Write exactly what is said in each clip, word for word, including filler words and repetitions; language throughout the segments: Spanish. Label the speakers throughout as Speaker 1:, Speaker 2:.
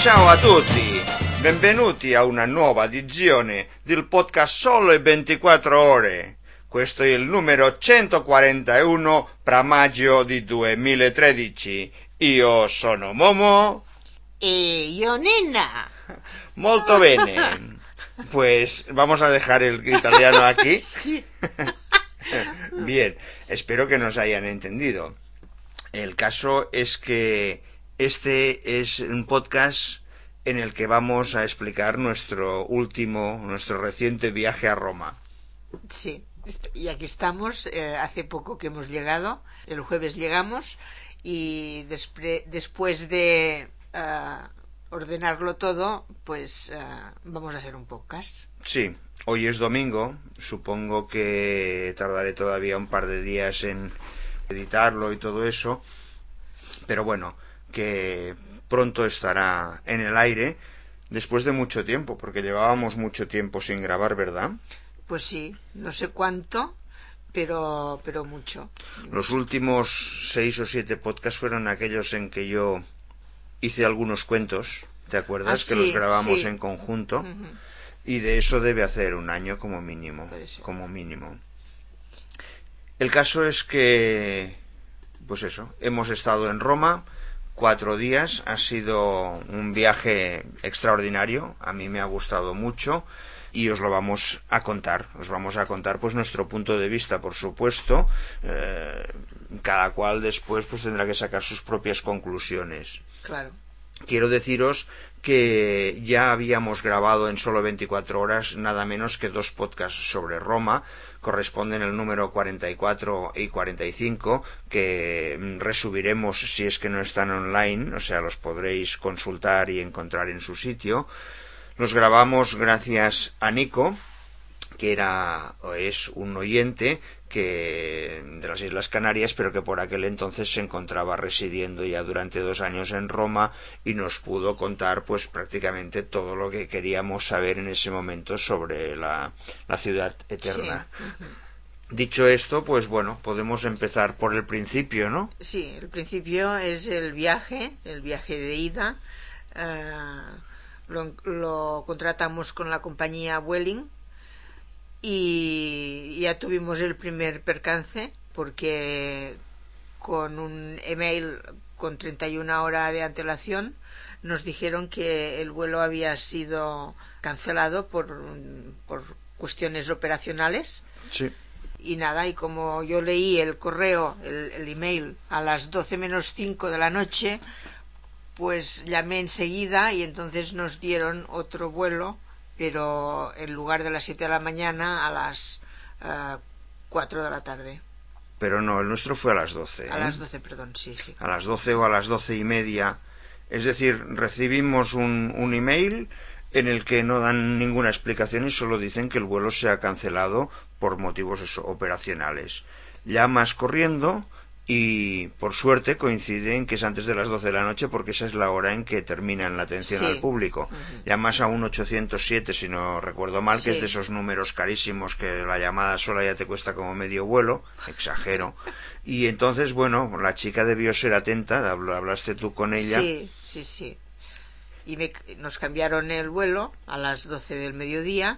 Speaker 1: Ciao a tutti, benvenuti a una nuova edizione del podcast Sole ventiquattro ore. Questo è il numero centoquarantuno per maggio di duemilatredici. Io sono Momo.
Speaker 2: E io Nina.
Speaker 1: Molto bene. Pues vamos a dejar el italiano aquí.
Speaker 2: Sí.
Speaker 1: Bien, espero que nos hayan entendido. El caso es que este es un podcast en el que vamos a explicar nuestro último, nuestro reciente viaje a Roma.
Speaker 2: Sí, y aquí estamos, eh, hace poco que hemos llegado, el jueves llegamos y despre, después de uh, ordenarlo todo, pues uh, vamos a hacer un podcast.
Speaker 1: Sí, hoy es domingo, supongo que tardaré todavía un par de días en editarlo y todo eso, pero bueno, que pronto estará en el aire después de mucho tiempo, porque llevábamos mucho tiempo sin grabar, ¿verdad?
Speaker 2: Pues sí, no sé cuánto, pero pero mucho.
Speaker 1: Los últimos seis o siete podcasts fueron aquellos en que yo hice algunos cuentos, ¿te acuerdas?
Speaker 2: Ah,
Speaker 1: que
Speaker 2: sí,
Speaker 1: los grabamos
Speaker 2: sí.
Speaker 1: en conjunto.
Speaker 2: Uh-huh.
Speaker 1: Y de eso debe hacer un año como mínimo, como mínimo. El caso es que, pues eso, hemos estado en Roma cuatro días, ha sido un viaje extraordinario, a mí me ha gustado mucho y os lo vamos a contar, os vamos a contar pues nuestro punto de vista, por supuesto, eh, cada cual después pues tendrá que sacar sus propias conclusiones.
Speaker 2: Claro.
Speaker 1: Quiero deciros que ya habíamos grabado en solo veinticuatro horas nada menos que dos podcasts sobre Roma, corresponden el número cuarenta y cuatro y cuarenta y cinco, que resubiremos si es que no están online, o sea, los podréis consultar y encontrar en su sitio. Los grabamos gracias a Nico, que era o es un oyente que de las Islas Canarias, pero que por aquel entonces se encontraba residiendo ya durante dos años en Roma y nos pudo contar pues prácticamente todo lo que queríamos saber en ese momento sobre la, la ciudad eterna. Sí. Uh-huh. Dicho esto, pues bueno, podemos empezar por el principio, ¿no?
Speaker 2: Sí, el principio es el viaje, el viaje de ida. Uh, lo, lo contratamos con la compañía Vueling. Y ya tuvimos el primer percance porque con un email con treinta y una horas de antelación nos dijeron que el vuelo había sido cancelado por, por cuestiones operacionales.
Speaker 1: Sí.
Speaker 2: Y nada, y como yo leí el correo, el, el email a las doce menos cinco de la noche, pues llamé enseguida y entonces nos dieron otro vuelo, pero en lugar de las siete de la mañana a las uh, cuatro de la tarde.
Speaker 1: Pero no, el nuestro fue a las doce.
Speaker 2: A
Speaker 1: ¿eh?
Speaker 2: las doce, perdón, sí, sí.
Speaker 1: A las doce o a las doce y media. Es decir, recibimos un, un email en el que no dan ninguna explicación y solo dicen que el vuelo se ha cancelado por motivos eso, operacionales. Llamas corriendo y por suerte coincide en que es antes de las doce de la noche porque esa es la hora en que terminan la atención
Speaker 2: sí.
Speaker 1: al público. Uh-huh. Llamas a un ochocientos siete, si no recuerdo mal, sí. que es de esos números carísimos que la llamada sola ya te cuesta como medio vuelo, exagero. Y entonces, bueno, la chica debió ser atenta, hablaste tú con ella.
Speaker 2: Sí, sí, sí. Y me, nos cambiaron el vuelo a las doce del mediodía,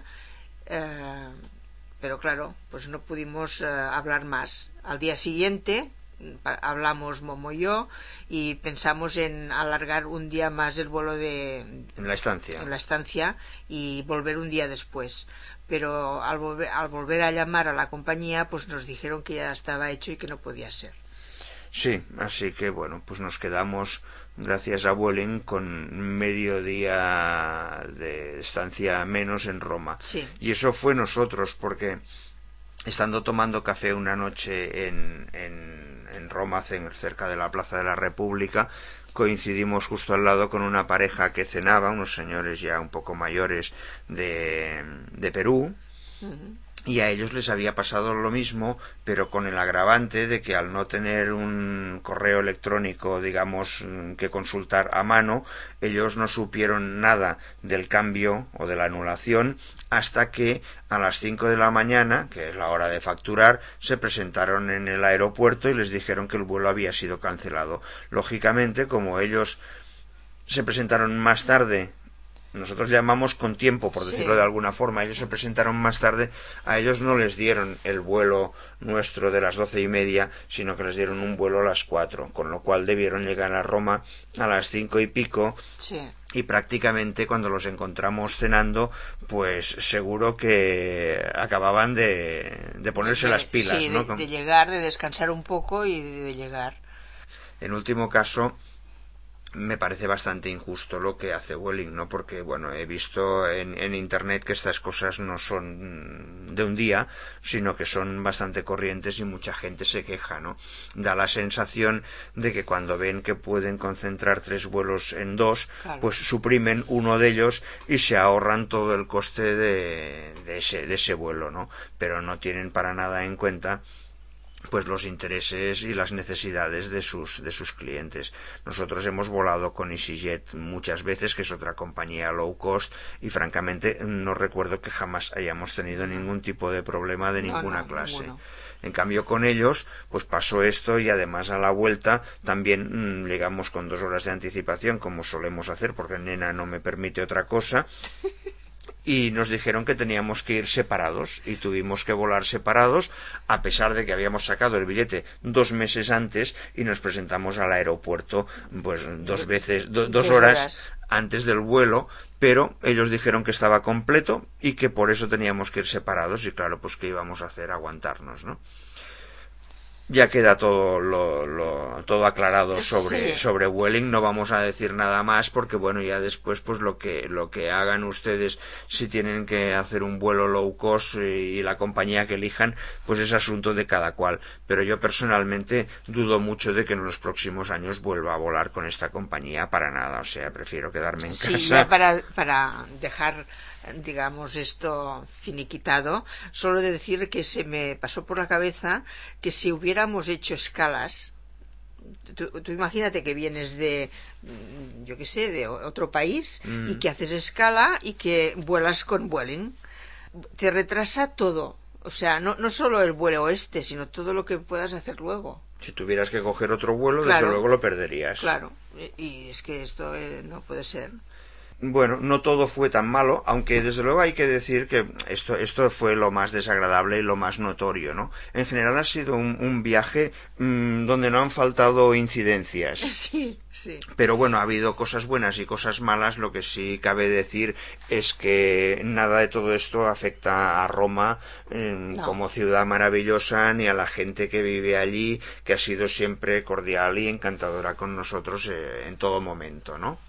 Speaker 2: eh, pero claro, pues no pudimos eh, hablar más. Al día siguiente hablamos Momo y yo y pensamos en alargar un día más el vuelo de
Speaker 1: en la estancia
Speaker 2: en la estancia y volver un día después, pero al volver, al volver a llamar a la compañía pues nos dijeron que ya estaba hecho y que no podía ser.
Speaker 1: Sí, así que bueno, pues nos quedamos gracias a Vueling con medio día de estancia menos en Roma.
Speaker 2: Sí.
Speaker 1: Y eso fue nosotros porque estando tomando café una noche en, en, en Roma, cerca de la Plaza de la República, coincidimos justo al lado con una pareja que cenaba, unos señores ya un poco mayores de, de Perú. Uh-huh. Y a ellos les había pasado lo mismo, pero con el agravante de que al no tener un correo electrónico, digamos, que consultar a mano, ellos no supieron nada del cambio o de la anulación hasta que a las cinco de la mañana, que es la hora de facturar, se presentaron en el aeropuerto y les dijeron que el vuelo había sido cancelado. Lógicamente, como ellos se presentaron más tarde. Nosotros llamamos con tiempo, por decirlo
Speaker 2: sí.
Speaker 1: de alguna forma. Ellos se presentaron más tarde. A ellos no les dieron el vuelo nuestro de las doce y media, sino que les dieron un vuelo a las cuatro, con lo cual debieron llegar a Roma a las cinco y pico.
Speaker 2: Sí.
Speaker 1: Y prácticamente cuando los encontramos cenando, pues seguro que acababan de, de ponerse
Speaker 2: de,
Speaker 1: las pilas,
Speaker 2: sí,
Speaker 1: ¿no?
Speaker 2: de, de llegar, de descansar un poco y de, de llegar.
Speaker 1: En último caso, me parece bastante injusto lo que hace Vueling, ¿no? Porque, bueno, he visto en, en internet que estas cosas no son de un día, sino que son bastante corrientes y mucha gente se queja, ¿no? Da la sensación de que cuando ven que pueden concentrar tres vuelos en dos,
Speaker 2: claro,
Speaker 1: pues suprimen uno de ellos y se ahorran todo el coste de, de, ese, de ese vuelo, ¿no? Pero no tienen para nada en cuenta pues los intereses y las necesidades de sus de sus clientes. Nosotros hemos volado con EasyJet muchas veces, que es otra compañía low cost, y francamente no recuerdo que jamás hayamos tenido ningún tipo de problema de
Speaker 2: no,
Speaker 1: ninguna
Speaker 2: no,
Speaker 1: clase.
Speaker 2: Ninguno.
Speaker 1: En cambio con ellos pues pasó esto, y además a la vuelta también mmm, llegamos con dos horas de anticipación, como solemos hacer porque Nena no me permite otra cosa. Y nos dijeron que teníamos que ir separados y tuvimos que volar separados, a pesar de que habíamos sacado el billete dos meses antes y nos presentamos al aeropuerto pues dos veces, do, dos, dos horas, horas antes del vuelo, pero ellos dijeron que estaba completo y que por eso teníamos que ir separados, y claro, pues qué íbamos a hacer, aguantarnos, ¿no? Ya queda todo lo, lo todo aclarado sobre
Speaker 2: sí.
Speaker 1: sobre Vueling. No vamos a decir nada más porque bueno, ya después pues lo que lo que hagan ustedes, si tienen que hacer un vuelo low cost y, y la compañía que elijan, pues es asunto de cada cual. Pero yo personalmente dudo mucho de que en los próximos años vuelva a volar con esta compañía, para nada. O sea, prefiero quedarme en
Speaker 2: sí,
Speaker 1: casa.
Speaker 2: Sí, ya para para dejar, digamos, esto finiquitado, solo de decir que se me pasó por la cabeza que si hubiéramos hecho escalas, tú, tú imagínate que vienes de, yo qué sé, de otro país, mm. y que haces escala y que vuelas con Vueling, te retrasa todo, o sea, no, no solo el vuelo este, sino todo lo que puedas hacer luego.
Speaker 1: Si tuvieras que coger otro vuelo,
Speaker 2: claro,
Speaker 1: desde luego lo perderías.
Speaker 2: Claro, y es que esto eh, no puede ser.
Speaker 1: Bueno, no todo fue tan malo, aunque desde luego hay que decir que esto, esto fue lo más desagradable y lo más notorio, ¿no? En general ha sido un, un viaje mmm, donde no han faltado incidencias.
Speaker 2: Sí, sí.
Speaker 1: Pero bueno, ha habido cosas buenas y cosas malas. Lo que sí cabe decir es que nada de todo esto afecta a Roma eh, no. como ciudad maravillosa, ni a la gente que vive allí, que ha sido siempre cordial y encantadora con nosotros eh, en todo momento, ¿no?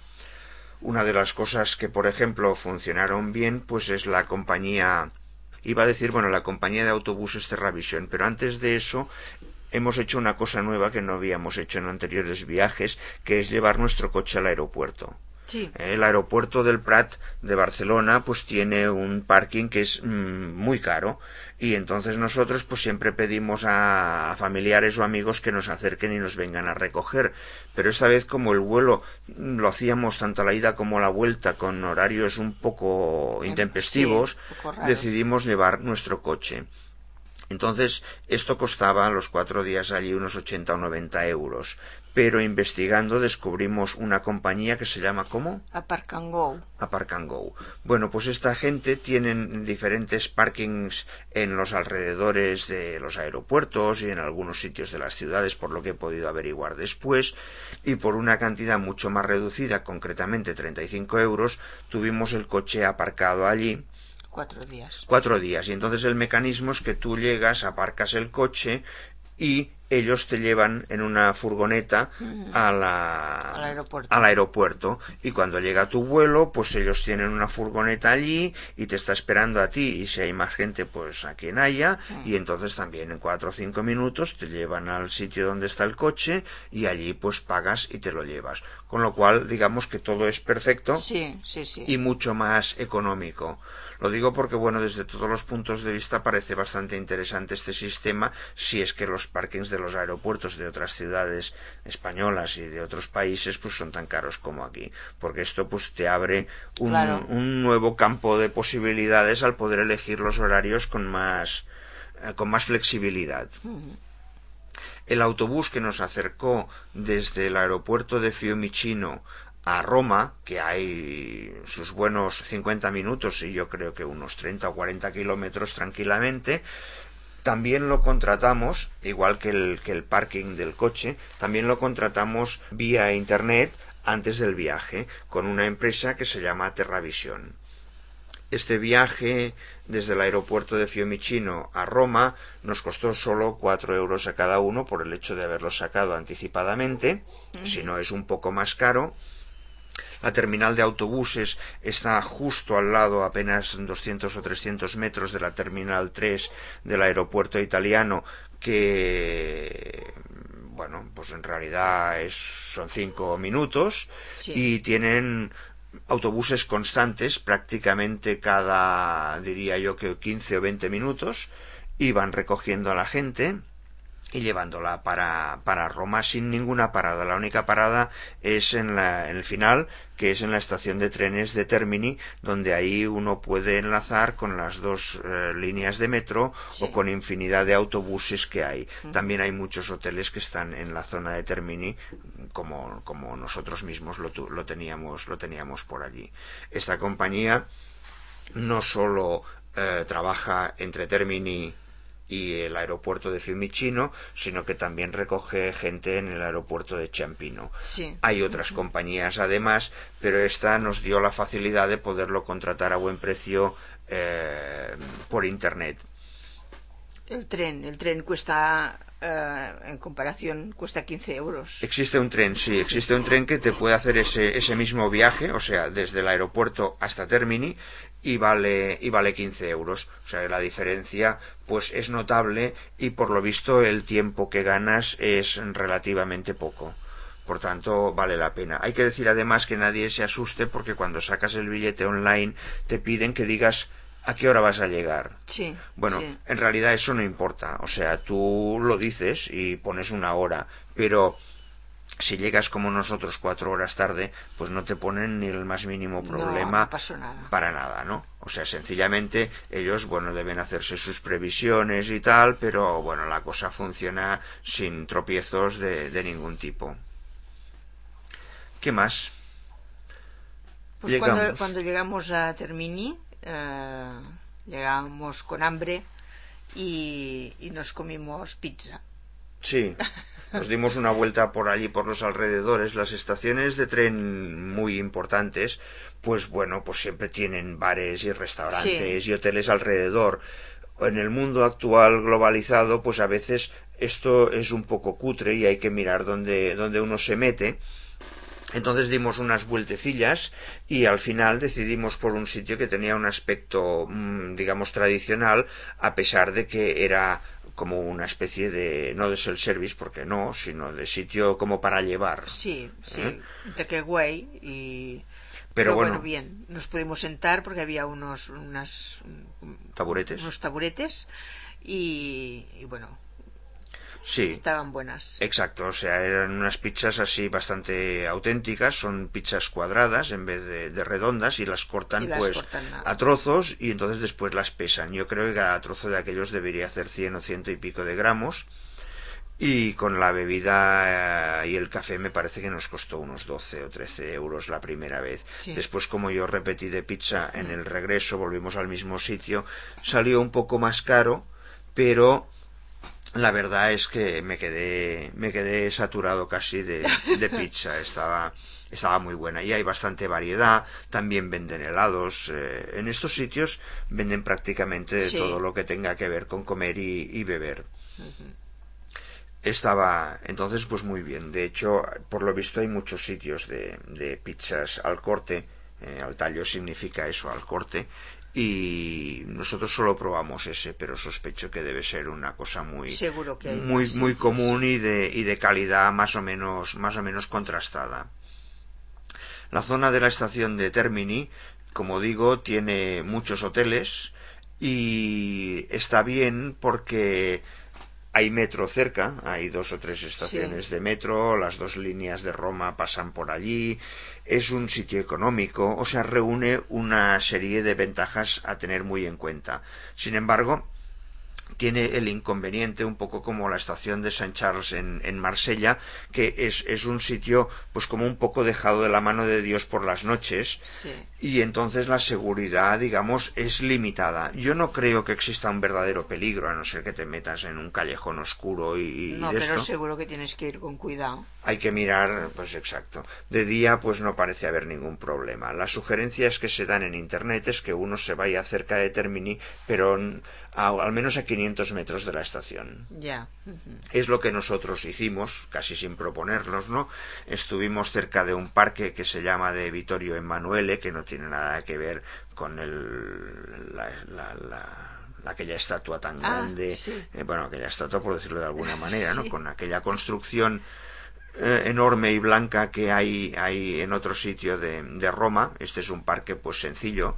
Speaker 1: Una de las cosas que, por ejemplo, funcionaron bien, pues es la compañía, iba a decir, bueno, la compañía de autobuses Terravisión, pero antes de eso hemos hecho una cosa nueva que no habíamos hecho en anteriores viajes, que es llevar nuestro coche al aeropuerto.
Speaker 2: Sí.
Speaker 1: El aeropuerto del Prat de Barcelona pues tiene un parking que es mmm, muy caro, y entonces nosotros pues siempre pedimos a, a familiares o amigos que nos acerquen y nos vengan a recoger. Pero esta vez, como el vuelo lo hacíamos tanto a la ida como a la vuelta con horarios un poco intempestivos,
Speaker 2: sí, un poco
Speaker 1: decidimos llevar nuestro coche. Entonces esto costaba los cuatro días allí unos ochenta o noventa euros. Pero investigando descubrimos una compañía que se llama ¿cómo?
Speaker 2: Apark and Go.
Speaker 1: Apark and Go. Bueno, pues esta gente tienen diferentes parkings en los alrededores de los aeropuertos y en algunos sitios de las ciudades, por lo que he podido averiguar después, y por una cantidad mucho más reducida, concretamente treinta y cinco euros, tuvimos el coche aparcado allí.
Speaker 2: Cuatro días.
Speaker 1: Cuatro días. Y entonces el mecanismo es que tú llegas, aparcas el coche y ellos te llevan en una furgoneta a la,
Speaker 2: al, aeropuerto.
Speaker 1: al aeropuerto, y cuando llega tu vuelo pues ellos tienen una furgoneta allí y te está esperando a ti, y si hay más gente pues a quien haya, uh-huh. y entonces también en cuatro o cinco minutos te llevan al sitio donde está el coche y allí pues pagas y te lo llevas, con lo cual digamos que todo es perfecto.
Speaker 2: Sí, sí, sí.
Speaker 1: Y mucho más económico. Lo digo porque, bueno, desde todos los puntos de vista parece bastante interesante este sistema, si es que los parkings de los aeropuertos de otras ciudades españolas y de otros países pues son tan caros como aquí, porque esto pues te abre un,
Speaker 2: claro.
Speaker 1: un nuevo campo de posibilidades al poder elegir los horarios con más, eh, con más flexibilidad.
Speaker 2: Uh-huh.
Speaker 1: El autobús que nos acercó desde el aeropuerto de Fiumicino a Roma, que hay sus buenos cincuenta minutos y yo creo que unos treinta o cuarenta kilómetros tranquilamente. También lo contratamos, igual que el, que el parking del coche, también lo contratamos vía internet antes del viaje, con una empresa que se llama Terravisión. Este viaje desde el aeropuerto de Fiumicino a Roma nos costó solo cuatro euros a cada uno por el hecho de haberlo sacado anticipadamente, uh-huh. Si no es un poco más caro. La terminal de autobuses está justo al lado, apenas doscientos o trescientos metros de la terminal tres del aeropuerto italiano, que, bueno, pues en realidad es, son cinco minutos, sí. Y tienen autobuses constantes prácticamente cada, diría yo que quince o veinte minutos, y van recogiendo a la gente y llevándola para, para Roma sin ninguna parada. La única parada es en, la, en el final, que es en la estación de trenes de Termini, donde ahí uno puede enlazar con las dos eh, líneas de metro, sí. O con infinidad de autobuses que hay. Uh-huh. También hay muchos hoteles que están en la zona de Termini, como, como nosotros mismos lo, lo, teníamos, lo teníamos por allí. Esta compañía no solo eh, trabaja entre Termini y el aeropuerto de Fiumicino, sino que también recoge gente en el aeropuerto de Ciampino. Sí. Hay otras uh-huh. compañías además, pero esta nos dio la facilidad de poderlo contratar a buen precio eh, por internet.
Speaker 2: El tren, el tren cuesta, eh, en comparación, cuesta quince euros.
Speaker 1: Existe un tren, sí, existe sí. un tren que te puede hacer ese, ese mismo viaje, o sea, desde el aeropuerto hasta Termini, y vale y vale quince euros. O sea, la diferencia pues es notable, y por lo visto el tiempo que ganas es relativamente poco. Por tanto, vale la pena. Hay que decir además que nadie se asuste, porque cuando sacas el billete online te piden que digas a qué hora vas a llegar.
Speaker 2: Sí,
Speaker 1: bueno,
Speaker 2: sí.
Speaker 1: En realidad eso no importa. O sea, tú lo dices y pones una hora, pero si llegas como nosotros cuatro horas tarde, pues no te ponen ni el más mínimo problema.
Speaker 2: No, no pasó nada.
Speaker 1: Para nada, ¿no? O sea, sencillamente ellos, bueno, deben hacerse sus previsiones y tal, pero bueno, la cosa funciona sin tropiezos de, de ningún tipo. ¿Qué más?
Speaker 2: Pues llegamos. Cuando, cuando llegamos a Termini, eh, llegamos con hambre y, y nos comimos pizza.
Speaker 1: Sí. Nos dimos una vuelta por allí, por los alrededores. Las estaciones de tren muy importantes, pues bueno, pues siempre tienen bares y restaurantes, sí. Y hoteles alrededor. En el mundo actual globalizado, pues a veces esto es un poco cutre y hay que mirar dónde, dónde uno se mete. Entonces dimos unas vueltecillas y al final decidimos por un sitio que tenía un aspecto, digamos, tradicional, a pesar de que era como una especie de, no de self-service, porque no, sino de sitio como para llevar.
Speaker 2: Sí, sí, ¿eh? De qué guay. Y...
Speaker 1: Pero,
Speaker 2: Pero
Speaker 1: bueno,
Speaker 2: bueno, bien, nos pudimos sentar porque había unos unas,
Speaker 1: taburetes,
Speaker 2: unos taburetes y, y bueno,
Speaker 1: sí,
Speaker 2: estaban buenas.
Speaker 1: Exacto, o sea, eran unas pizzas así bastante auténticas, son pizzas cuadradas en vez de, de redondas, y las cortan y las pues cortan a trozos, y entonces después las pesan. Yo creo que cada trozo de aquellos debería hacer cien o ciento y pico de gramos, y con la bebida y el café me parece que nos costó unos doce o trece euros la primera vez. Sí. Después, como yo repetí de pizza en el regreso, volvimos al mismo sitio, salió un poco más caro, pero la verdad es que me quedé me quedé saturado casi de, de pizza. Estaba estaba muy buena y hay bastante variedad. También venden helados. Eh, en estos sitios venden prácticamente sí. todo lo que tenga que ver con comer y, y beber. Uh-huh. Estaba entonces pues muy bien. De hecho, por lo visto hay muchos sitios de, de pizzas al corte. Eh, al tallo significa eso, al corte. Y nosotros solo probamos ese, pero sospecho que debe ser una cosa muy
Speaker 2: Seguro que hay
Speaker 1: muy
Speaker 2: más
Speaker 1: muy
Speaker 2: sitios.
Speaker 1: común y de y de calidad más o menos más o menos contrastada. La zona de la estación de Termini, como digo, tiene muchos hoteles y está bien porque hay metro cerca, hay dos o tres estaciones sí. de metro, las dos líneas de Roma pasan por allí, es un sitio económico, o sea, reúne una serie de ventajas a tener muy en cuenta. Sin embargo, tiene el inconveniente, un poco como la estación de Saint Charles en, en Marsella, que es, es un sitio pues como un poco dejado de la mano de Dios por las noches,
Speaker 2: sí.
Speaker 1: Y entonces la seguridad, digamos, es limitada. Yo no creo que exista un verdadero peligro, a no ser que te metas en un callejón oscuro y, y
Speaker 2: No,
Speaker 1: de
Speaker 2: pero
Speaker 1: esto.
Speaker 2: seguro que tienes que ir con cuidado.
Speaker 1: Hay que mirar, pues exacto. De día, pues no parece haber ningún problema. Las sugerencias que se dan en Internet es que uno se vaya cerca de Termini, pero a, al menos a quinientos metros de la estación.
Speaker 2: Ya. Uh-huh.
Speaker 1: Es lo que nosotros hicimos, casi sin proponernos, ¿no? Estuvimos cerca de un parque que se llama de Vittorio Emanuele, que no tiene nada que ver con el, la, la, la aquella estatua tan
Speaker 2: ah,
Speaker 1: grande,
Speaker 2: sí.
Speaker 1: eh, bueno, aquella estatua por decirlo de alguna manera, ¿no?
Speaker 2: Sí.
Speaker 1: Con aquella construcción eh, enorme y blanca que hay, hay en otro sitio de, de Roma. Este es un parque pues sencillo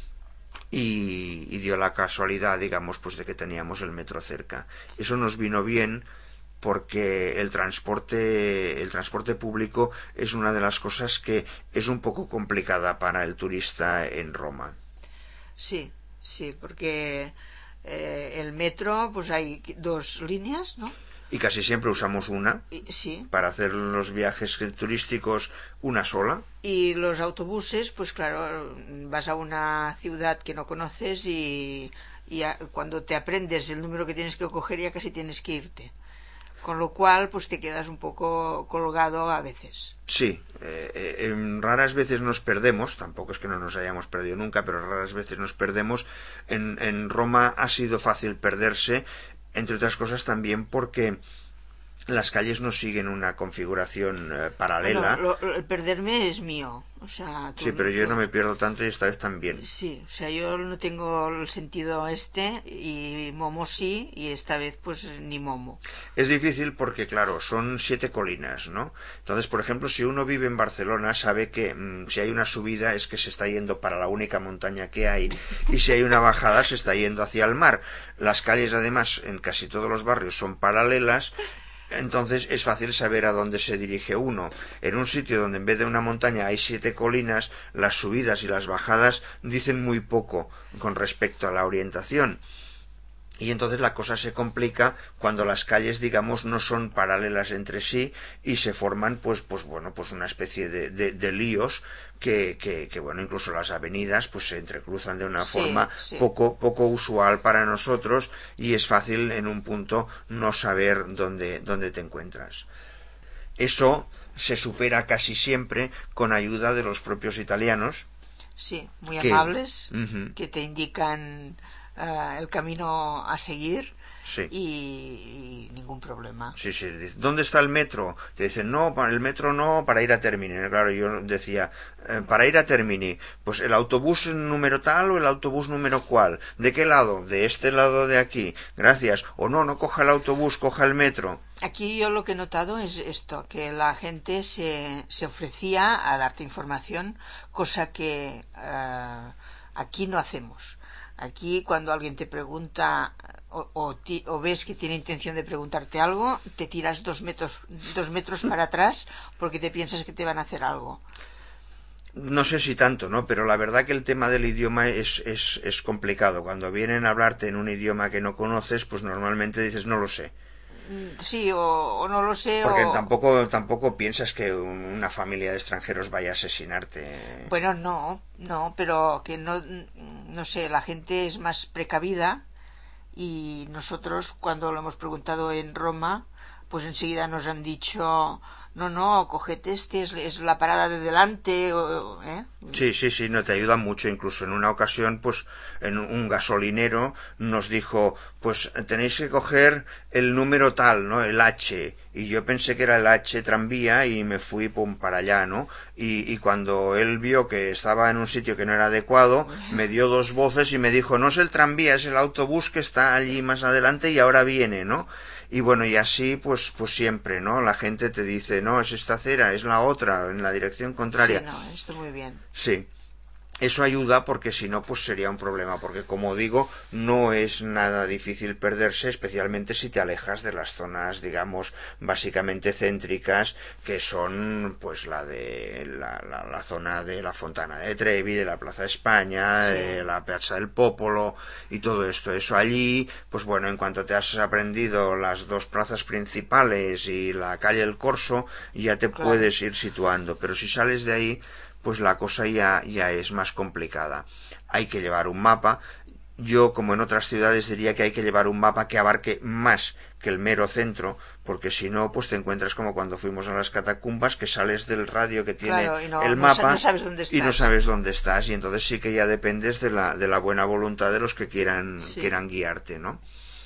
Speaker 1: y, y dio la casualidad, digamos, pues de que teníamos el metro cerca. Eso nos vino bien porque el transporte el transporte público es una de las cosas que es un poco complicada para el turista en Roma.
Speaker 2: Sí, sí, porque eh, el metro, pues hay dos líneas, ¿no?
Speaker 1: Y casi siempre usamos una.
Speaker 2: Y, sí.
Speaker 1: Para hacer los viajes turísticos, una sola.
Speaker 2: Y los autobuses, pues claro, vas a una ciudad que no conoces y, y a, cuando te aprendes el número que tienes que coger ya casi tienes que irte. Con lo cual, pues te quedas un poco colgado a veces.
Speaker 1: Sí, eh, eh, raras veces nos perdemos, tampoco es que no nos hayamos perdido nunca, pero raras veces nos perdemos. En, en Roma ha sido fácil perderse, entre otras cosas también porque las calles no siguen una configuración eh, paralela.
Speaker 2: Bueno, lo, lo, el perderme es mío. O sea, tú,
Speaker 1: sí, pero yo
Speaker 2: tú...
Speaker 1: no me pierdo tanto y esta vez también.
Speaker 2: Sí, o sea, yo no tengo el sentido este y Momo sí, y esta vez pues ni Momo.
Speaker 1: Es difícil porque, claro, son siete colinas, ¿no? Entonces, por ejemplo, si uno vive en Barcelona, sabe que mmm, si hay una subida es que se está yendo para la única montaña que hay y si hay una bajada se está yendo hacia el mar. Las calles, además, en casi todos los barrios son paralelas. Entonces es fácil saber a dónde se dirige uno. En un sitio donde en vez de una montaña hay siete colinas, las subidas y las bajadas dicen muy poco con respecto a la orientación. Y entonces la cosa se complica cuando las calles, digamos, no son paralelas entre sí y se forman, pues, pues bueno, pues una especie de, de, de líos que, que, que, bueno, incluso las avenidas, pues se entrecruzan de una
Speaker 2: sí,
Speaker 1: forma
Speaker 2: sí.
Speaker 1: poco, poco usual para nosotros y es fácil en un punto no saber dónde, dónde te encuentras. Eso se supera casi siempre con ayuda de los propios italianos.
Speaker 2: Sí, muy
Speaker 1: que,
Speaker 2: amables,
Speaker 1: uh-huh.
Speaker 2: que te indican Uh, el camino a seguir
Speaker 1: sí.
Speaker 2: y, y ningún problema.
Speaker 1: Sí, sí. ¿Dónde está el metro? Te dicen, no, para el metro no, para ir a Termini. Claro, yo decía, eh, para ir a Termini, pues el autobús número tal o el autobús número cual. ¿De qué lado? De este lado de aquí. Gracias. O no, no coja el autobús, coja el metro.
Speaker 2: Aquí yo lo que he notado es esto, que la gente se, se ofrecía a darte información, cosa que uh, aquí no hacemos. Aquí cuando alguien te pregunta o, o, ti, o ves que tiene intención de preguntarte algo, te tiras dos metros, dos metros para atrás porque te piensas que te van a hacer algo.
Speaker 1: No sé si tanto, ¿no? Pero la verdad que el tema del idioma es, es, es complicado. Cuando vienen a hablarte en un idioma que no conoces, pues normalmente dices no lo sé.
Speaker 2: Sí, o, o no lo sé.
Speaker 1: Porque
Speaker 2: o...
Speaker 1: tampoco tampoco piensas que una familia de extranjeros vaya a asesinarte.
Speaker 2: Bueno, no, no, pero que no, no sé, la gente es más precavida y nosotros cuando lo hemos preguntado en Roma, pues enseguida nos han dicho, no, no, cogete este, es, es la parada de delante. ¿eh?
Speaker 1: Sí, sí, sí, no te ayuda mucho. Incluso en una ocasión, pues, en un gasolinero nos dijo, pues tenéis que coger el número tal, ¿no? El H. Y yo pensé que era el H tranvía y me fui pum para allá, ¿no? Y, y cuando él vio que estaba en un sitio que no era adecuado, me dio dos voces y me dijo, no es el tranvía, es el autobús que está allí más adelante y ahora viene, ¿no? Y bueno, y así pues pues siempre, ¿no? La gente te dice, no, es esta acera, es la otra, en la dirección contraria.
Speaker 2: Sí, no, está muy bien.
Speaker 1: Sí. Eso ayuda porque si no, pues sería un problema, porque como digo, no es nada difícil perderse, especialmente si te alejas de las zonas, digamos, básicamente céntricas, que son pues la de la, la, la zona de la Fontana de Trevi, de la Plaza de España,
Speaker 2: Sí.
Speaker 1: de la Piazza del Popolo y todo esto. Eso allí, pues bueno, en cuanto te has aprendido las dos plazas principales y la calle del Corso, ya te
Speaker 2: Claro.
Speaker 1: puedes ir situando, pero si sales de ahí, pues la cosa ya, ya es más complicada. Hay que llevar un mapa. Yo, como en otras ciudades, diría que hay que llevar un mapa que abarque más que el mero centro, porque si no, pues te encuentras como cuando fuimos a las catacumbas, que sales del radio que tiene
Speaker 2: Claro, y no,
Speaker 1: el
Speaker 2: no,
Speaker 1: mapa
Speaker 2: no sabes dónde
Speaker 1: y no
Speaker 2: estás.
Speaker 1: sabes dónde estás, y entonces sí que ya dependes de la, de la buena voluntad de los que quieran,
Speaker 2: Sí.
Speaker 1: quieran guiarte, ¿no?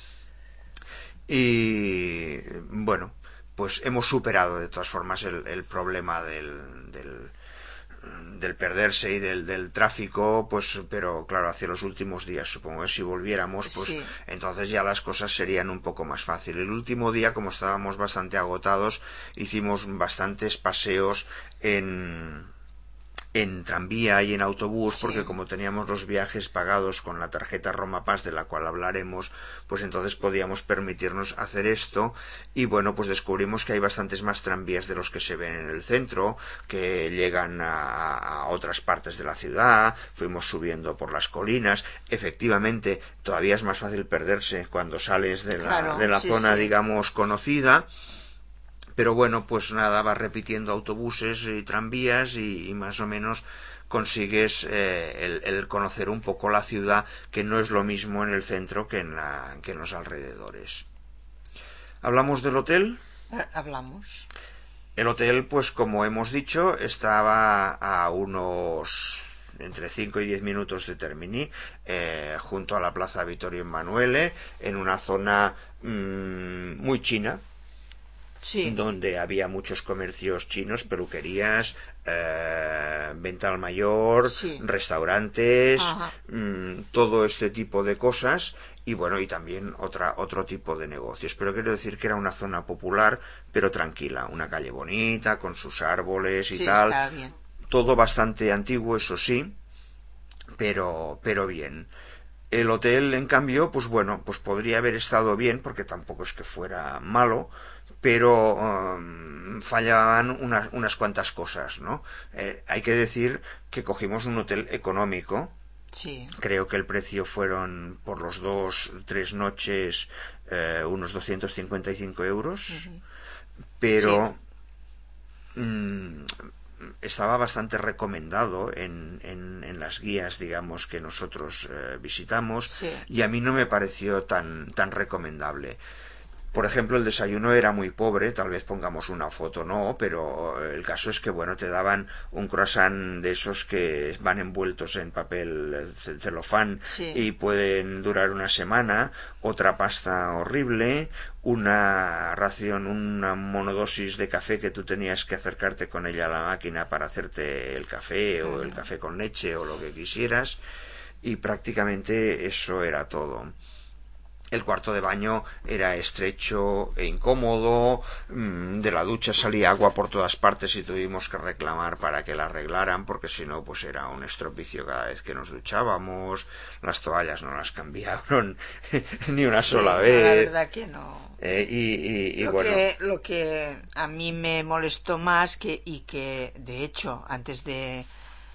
Speaker 1: Y bueno, pues hemos superado de todas formas el, el problema del, del del perderse y del, del tráfico, pues, pero claro, hacia los últimos días, supongo que si volviéramos, pues
Speaker 2: Sí.
Speaker 1: entonces ya las cosas serían un poco más fáciles. El último día, como estábamos bastante agotados, hicimos bastantes paseos en en tranvía y en autobús,
Speaker 2: Sí.
Speaker 1: porque como teníamos los viajes pagados con la tarjeta Roma Pass, de la cual hablaremos, pues entonces podíamos permitirnos hacer esto. Y bueno, pues descubrimos que hay bastantes más tranvías de los que se ven en el centro, que llegan a, a otras partes de la ciudad. Fuimos subiendo por las colinas. Efectivamente, todavía es más fácil perderse cuando sales de la,
Speaker 2: Claro,
Speaker 1: de la
Speaker 2: sí,
Speaker 1: zona,
Speaker 2: sí.
Speaker 1: digamos, conocida. Pero bueno, pues nada, vas repitiendo autobuses y tranvías y, y más o menos consigues eh, el, el conocer un poco la ciudad, que no es lo mismo en el centro que en, la, que en los alrededores. ¿Hablamos del hotel?
Speaker 2: Eh, Hablamos.
Speaker 1: El hotel, pues como hemos dicho, estaba a unos entre cinco y diez minutos de Termini, eh, junto a la Plaza Vittorio Emanuele, en una zona mmm, muy china,
Speaker 2: Sí.
Speaker 1: donde había muchos comercios chinos, peluquerías, eh, venta al mayor,
Speaker 2: Sí.
Speaker 1: restaurantes,
Speaker 2: Ajá.
Speaker 1: mmm, todo este tipo de cosas, y bueno, y también otra, otro tipo de negocios. Pero quiero decir que era una zona popular, pero tranquila, una calle bonita, con sus árboles y
Speaker 2: Sí,
Speaker 1: tal,
Speaker 2: está bien.
Speaker 1: todo bastante antiguo, eso sí, pero, pero bien. El hotel, en cambio, pues bueno, pues podría haber estado bien, porque tampoco es que fuera malo, pero um, fallaban unas, unas cuantas cosas, ¿no? Eh, hay que decir que cogimos un hotel económico.
Speaker 2: Sí.
Speaker 1: Creo que el precio fueron por los dos, tres noches, eh, unos doscientos cincuenta y cinco euros,
Speaker 2: Uh-huh.
Speaker 1: pero sí. mmm, estaba bastante recomendado en, en, en las guías, digamos, que nosotros eh, visitamos,
Speaker 2: Sí.
Speaker 1: y a mí no me pareció tan, tan recomendable. Por ejemplo, el desayuno era muy pobre, tal vez pongamos una foto, no, pero el caso es que, bueno, te daban un croissant de esos que van envueltos en papel celofán,
Speaker 2: Sí.
Speaker 1: y pueden durar una semana, otra pasta horrible, una ración, una monodosis de café que tú tenías que acercarte con ella a la máquina para hacerte el café o el café con leche o lo que quisieras, y prácticamente eso era todo. El cuarto de baño era estrecho e incómodo, de la ducha salía agua por todas partes y tuvimos que reclamar para que la arreglaran, porque si no, pues era un estropicio cada vez que nos duchábamos. Las toallas no las cambiaron ni una
Speaker 2: Sí,
Speaker 1: sola
Speaker 2: no,
Speaker 1: vez.
Speaker 2: la verdad que no.
Speaker 1: Eh, y, y, y
Speaker 2: lo,
Speaker 1: bueno,
Speaker 2: que, lo que a mí me molestó más, que y que de hecho antes de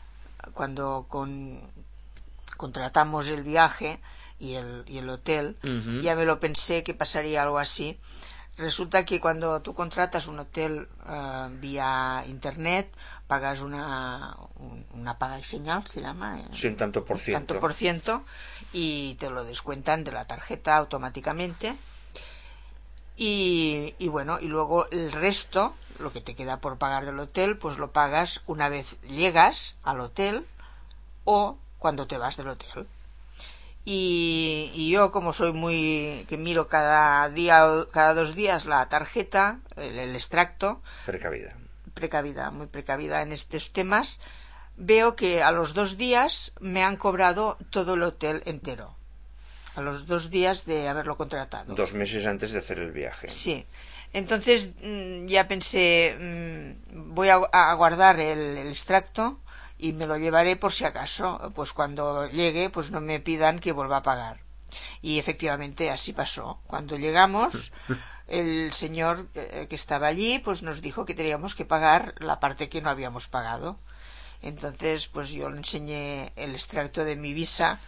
Speaker 2: cuando con, contratamos el viaje y el, y el hotel,
Speaker 1: uh-huh.
Speaker 2: ya me lo pensé que pasaría algo así. Resulta que cuando tú contratas un hotel uh, vía internet, pagas una, un, una paga y señal, se llama,
Speaker 1: sí, un tanto por ciento.
Speaker 2: tanto por ciento, y te lo descuentan de la tarjeta automáticamente. Y, y bueno, y luego el resto, lo que te queda por pagar del hotel, pues lo pagas una vez llegas al hotel o cuando te vas del hotel. Y, y yo, como soy muy que miro cada día o cada dos días la tarjeta, el, el extracto,
Speaker 1: precavida
Speaker 2: precavida muy precavida en estos temas, veo que a los dos días me han cobrado todo el hotel entero, a los dos días de haberlo contratado,
Speaker 1: dos meses antes de hacer el viaje.
Speaker 2: Sí. Entonces ya pensé, voy a, a guardar el, el extracto y me lo llevaré por si acaso, pues cuando llegue, pues no me pidan que vuelva a pagar. Y efectivamente así pasó. Cuando llegamos, el señor eh, que estaba allí, pues nos dijo que teníamos que pagar la parte que no habíamos pagado. Entonces, pues yo le enseñé el extracto de mi visa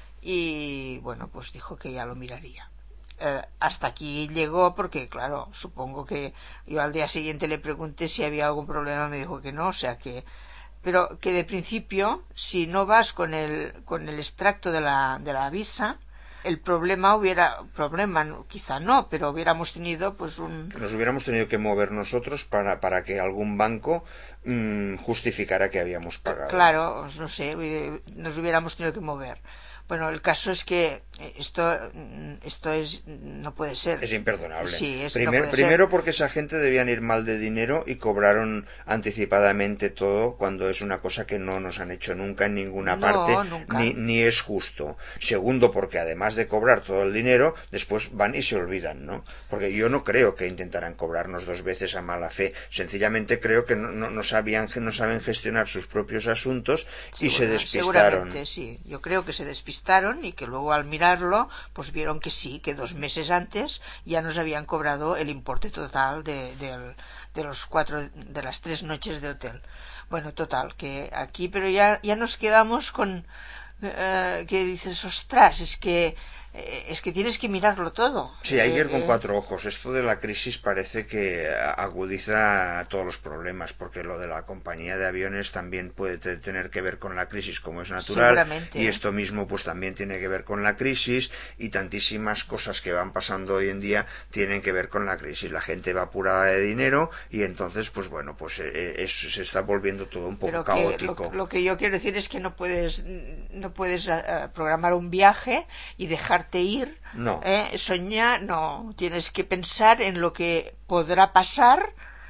Speaker 2: y, bueno, pues dijo que ya lo miraría. Eh, hasta aquí llegó porque, claro, supongo que yo al día siguiente le pregunté si había algún problema, me dijo que no, o sea que... Pero que de principio, si no vas con el, con el extracto de la, de la visa, el problema hubiera problema quizá no, pero hubiéramos tenido pues un
Speaker 1: nos hubiéramos tenido que mover nosotros para para que algún banco mmm, justificara que habíamos pagado.
Speaker 2: Claro, no sé, nos hubiéramos tenido que mover. Bueno, el caso es que esto esto es no puede ser.
Speaker 1: Es imperdonable.
Speaker 2: Sí, es,
Speaker 1: Primer,
Speaker 2: no puede
Speaker 1: primero
Speaker 2: ser.
Speaker 1: porque esa gente debían ir mal de dinero y cobraron anticipadamente todo cuando es una cosa que no nos han hecho nunca en ninguna
Speaker 2: no,
Speaker 1: parte,
Speaker 2: nunca.
Speaker 1: Ni, ni es justo. Segundo porque además de cobrar todo el dinero, después van y se olvidan, ¿no? Porque yo no creo que intentaran cobrarnos dos veces a mala fe. Sencillamente creo que no, no, no sabían, no saben gestionar sus propios asuntos
Speaker 2: sí,
Speaker 1: y
Speaker 2: bueno,
Speaker 1: se despistaron.
Speaker 2: Seguramente, sí. Yo creo que se despistaron y que luego al mirarlo pues vieron que sí, que dos meses antes ya nos habían cobrado el importe total de, de, de los cuatro de las tres noches de hotel. Bueno, total, que aquí pero ya, ya nos quedamos con eh, que dices, ostras, es que es que tienes que mirarlo todo.
Speaker 1: Sí, hay que ir con
Speaker 2: eh,
Speaker 1: cuatro ojos. Esto de la crisis parece que agudiza todos los problemas, porque lo de la compañía de aviones también puede tener que ver con la crisis, como es natural, y esto mismo pues también tiene que ver con la crisis, y tantísimas cosas que van pasando hoy en día tienen que ver con la crisis. La gente va apurada de dinero y entonces pues bueno, pues es, se está volviendo todo un poco
Speaker 2: Pero
Speaker 1: caótico.
Speaker 2: Que lo, lo que yo quiero decir es que no puedes no puedes uh, programar un viaje y dejar ir,
Speaker 1: no.
Speaker 2: ¿eh? Soñar, no, tienes que pensar en lo que podrá pasar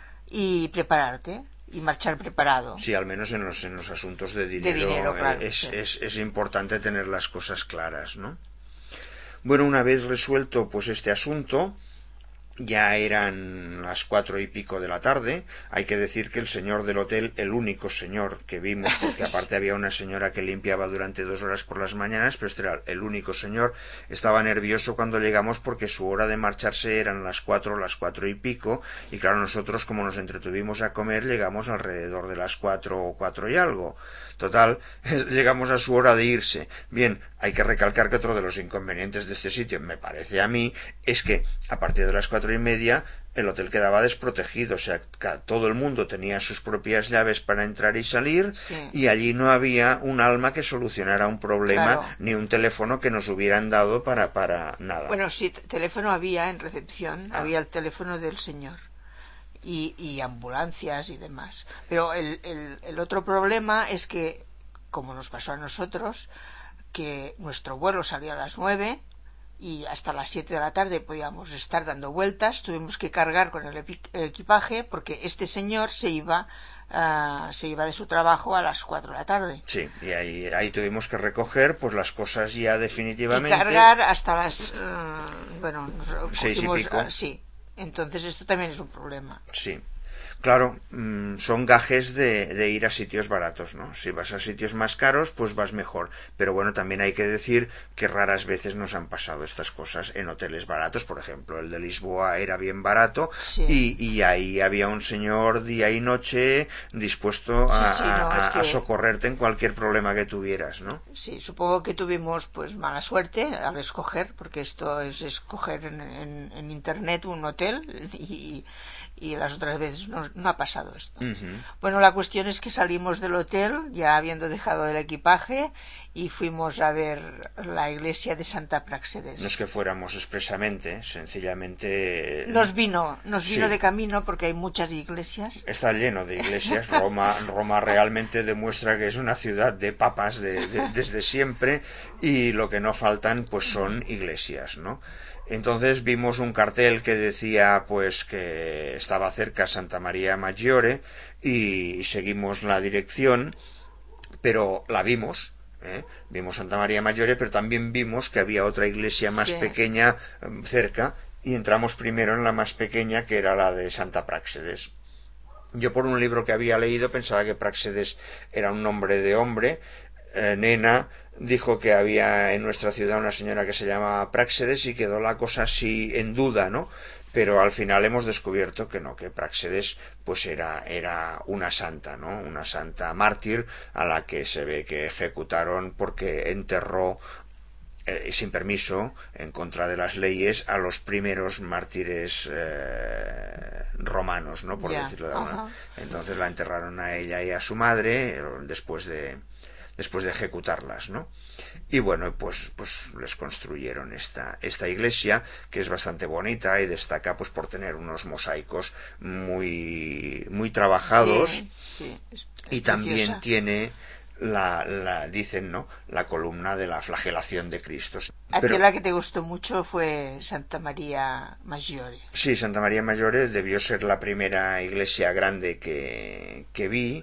Speaker 2: y prepararte y marchar preparado.
Speaker 1: Sí, al menos en los, en los asuntos de dinero,
Speaker 2: de dinero claro,
Speaker 1: es,
Speaker 2: sí.
Speaker 1: es, es importante tener las cosas claras, ¿no? Bueno, una vez resuelto pues este asunto, ya eran las cuatro y pico de la tarde. Hay que decir que el señor del hotel, el único señor que vimos, porque aparte había una señora que limpiaba durante dos horas por las mañanas, pero este era el único señor, estaba nervioso cuando llegamos porque su hora de marcharse eran las cuatro, las cuatro y pico, y claro, nosotros como nos entretuvimos a comer, llegamos alrededor de las cuatro o cuatro y algo. Total, llegamos a su hora de irse. Bien, hay que recalcar que otro de los inconvenientes de este sitio, me parece a mí, es que a partir de las cuatro y media el hotel quedaba desprotegido, o sea, todo el mundo tenía sus propias llaves para entrar y salir,
Speaker 2: sí.
Speaker 1: Y allí no había un alma que solucionara un problema,
Speaker 2: claro.
Speaker 1: Ni un teléfono que nos hubieran dado para, para nada.
Speaker 2: Bueno, sí, teléfono había en recepción,
Speaker 1: ah.
Speaker 2: había el teléfono del señor. Y, y ambulancias y demás. Pero el, el, el otro problema es que, como nos pasó a nosotros, que nuestro vuelo salía a las nueve y hasta las siete de la tarde podíamos estar dando vueltas, tuvimos que cargar con el, el equipaje porque este señor se iba uh, se iba de su trabajo a las cuatro de la tarde.
Speaker 1: Sí, y ahí, ahí tuvimos que recoger pues las cosas ya definitivamente.
Speaker 2: Y cargar hasta las uh, bueno, nos
Speaker 1: seis y pico.
Speaker 2: Uh, sí. Entonces esto también es un problema.
Speaker 1: Sí. Claro, mmm, son gajes de, de ir a sitios baratos, ¿no? Si vas a sitios más caros, pues vas mejor. Pero bueno, también hay que decir que raras veces nos han pasado estas cosas en hoteles baratos. Por ejemplo, el de Lisboa era bien barato,
Speaker 2: sí.
Speaker 1: y, y ahí había un señor día y noche dispuesto a,
Speaker 2: sí, sí, no,
Speaker 1: a,
Speaker 2: es que...
Speaker 1: a socorrerte en cualquier problema que tuvieras, ¿no?
Speaker 2: Sí, supongo que tuvimos pues mala suerte al escoger, porque esto es escoger en, en, en internet un hotel y... y las otras veces no, no ha pasado esto.
Speaker 1: Uh-huh.
Speaker 2: Bueno, la cuestión es que salimos del hotel ya habiendo dejado el equipaje y fuimos a ver la iglesia de Santa Praxedes.
Speaker 1: No es que fuéramos expresamente, sencillamente...
Speaker 2: Nos vino, nos vino
Speaker 1: sí.
Speaker 2: de camino porque hay muchas iglesias.
Speaker 1: Está lleno de iglesias. Roma, Roma realmente demuestra que es una ciudad de papas de, de, desde siempre, y lo que no faltan pues son iglesias, ¿no? Entonces vimos un cartel que decía pues que estaba cerca Santa María Maggiore y seguimos la dirección, pero la vimos, ¿eh? Vimos Santa María Maggiore, pero también vimos que había otra iglesia más
Speaker 2: sí.
Speaker 1: pequeña cerca, y entramos primero en la más pequeña, que era la de Santa Praxedes. Yo por un libro que había leído pensaba que Práxedes era un nombre de hombre. Eh, Nena dijo que había en nuestra ciudad una señora que se llamaba Práxedes y quedó la cosa así en duda, ¿no? Pero al final hemos descubierto que no, que Práxedes pues era, era una santa, ¿no? Una santa mártir a la que se ve que ejecutaron porque enterró eh, sin permiso, en contra de las leyes, a los primeros mártires eh, romanos, ¿no? Por
Speaker 2: Ya,
Speaker 1: decirlo de alguna
Speaker 2: ajá.
Speaker 1: manera. Entonces la enterraron a ella y a su madre eh, después de después de ejecutarlas, ¿no? Y bueno, pues, pues les construyeron esta, esta iglesia, que es bastante bonita y destaca pues por tener unos mosaicos muy, muy trabajados,
Speaker 2: Sí, sí, es, es
Speaker 1: y también
Speaker 2: preciosa.
Speaker 1: tiene la, la, dicen, ¿no?, la columna de la flagelación de Cristo.
Speaker 2: A ti
Speaker 1: Pero
Speaker 2: la que te gustó mucho fue Santa María Maggiore.
Speaker 1: sí, Santa María Maggiore debió ser la primera iglesia grande que, que vi.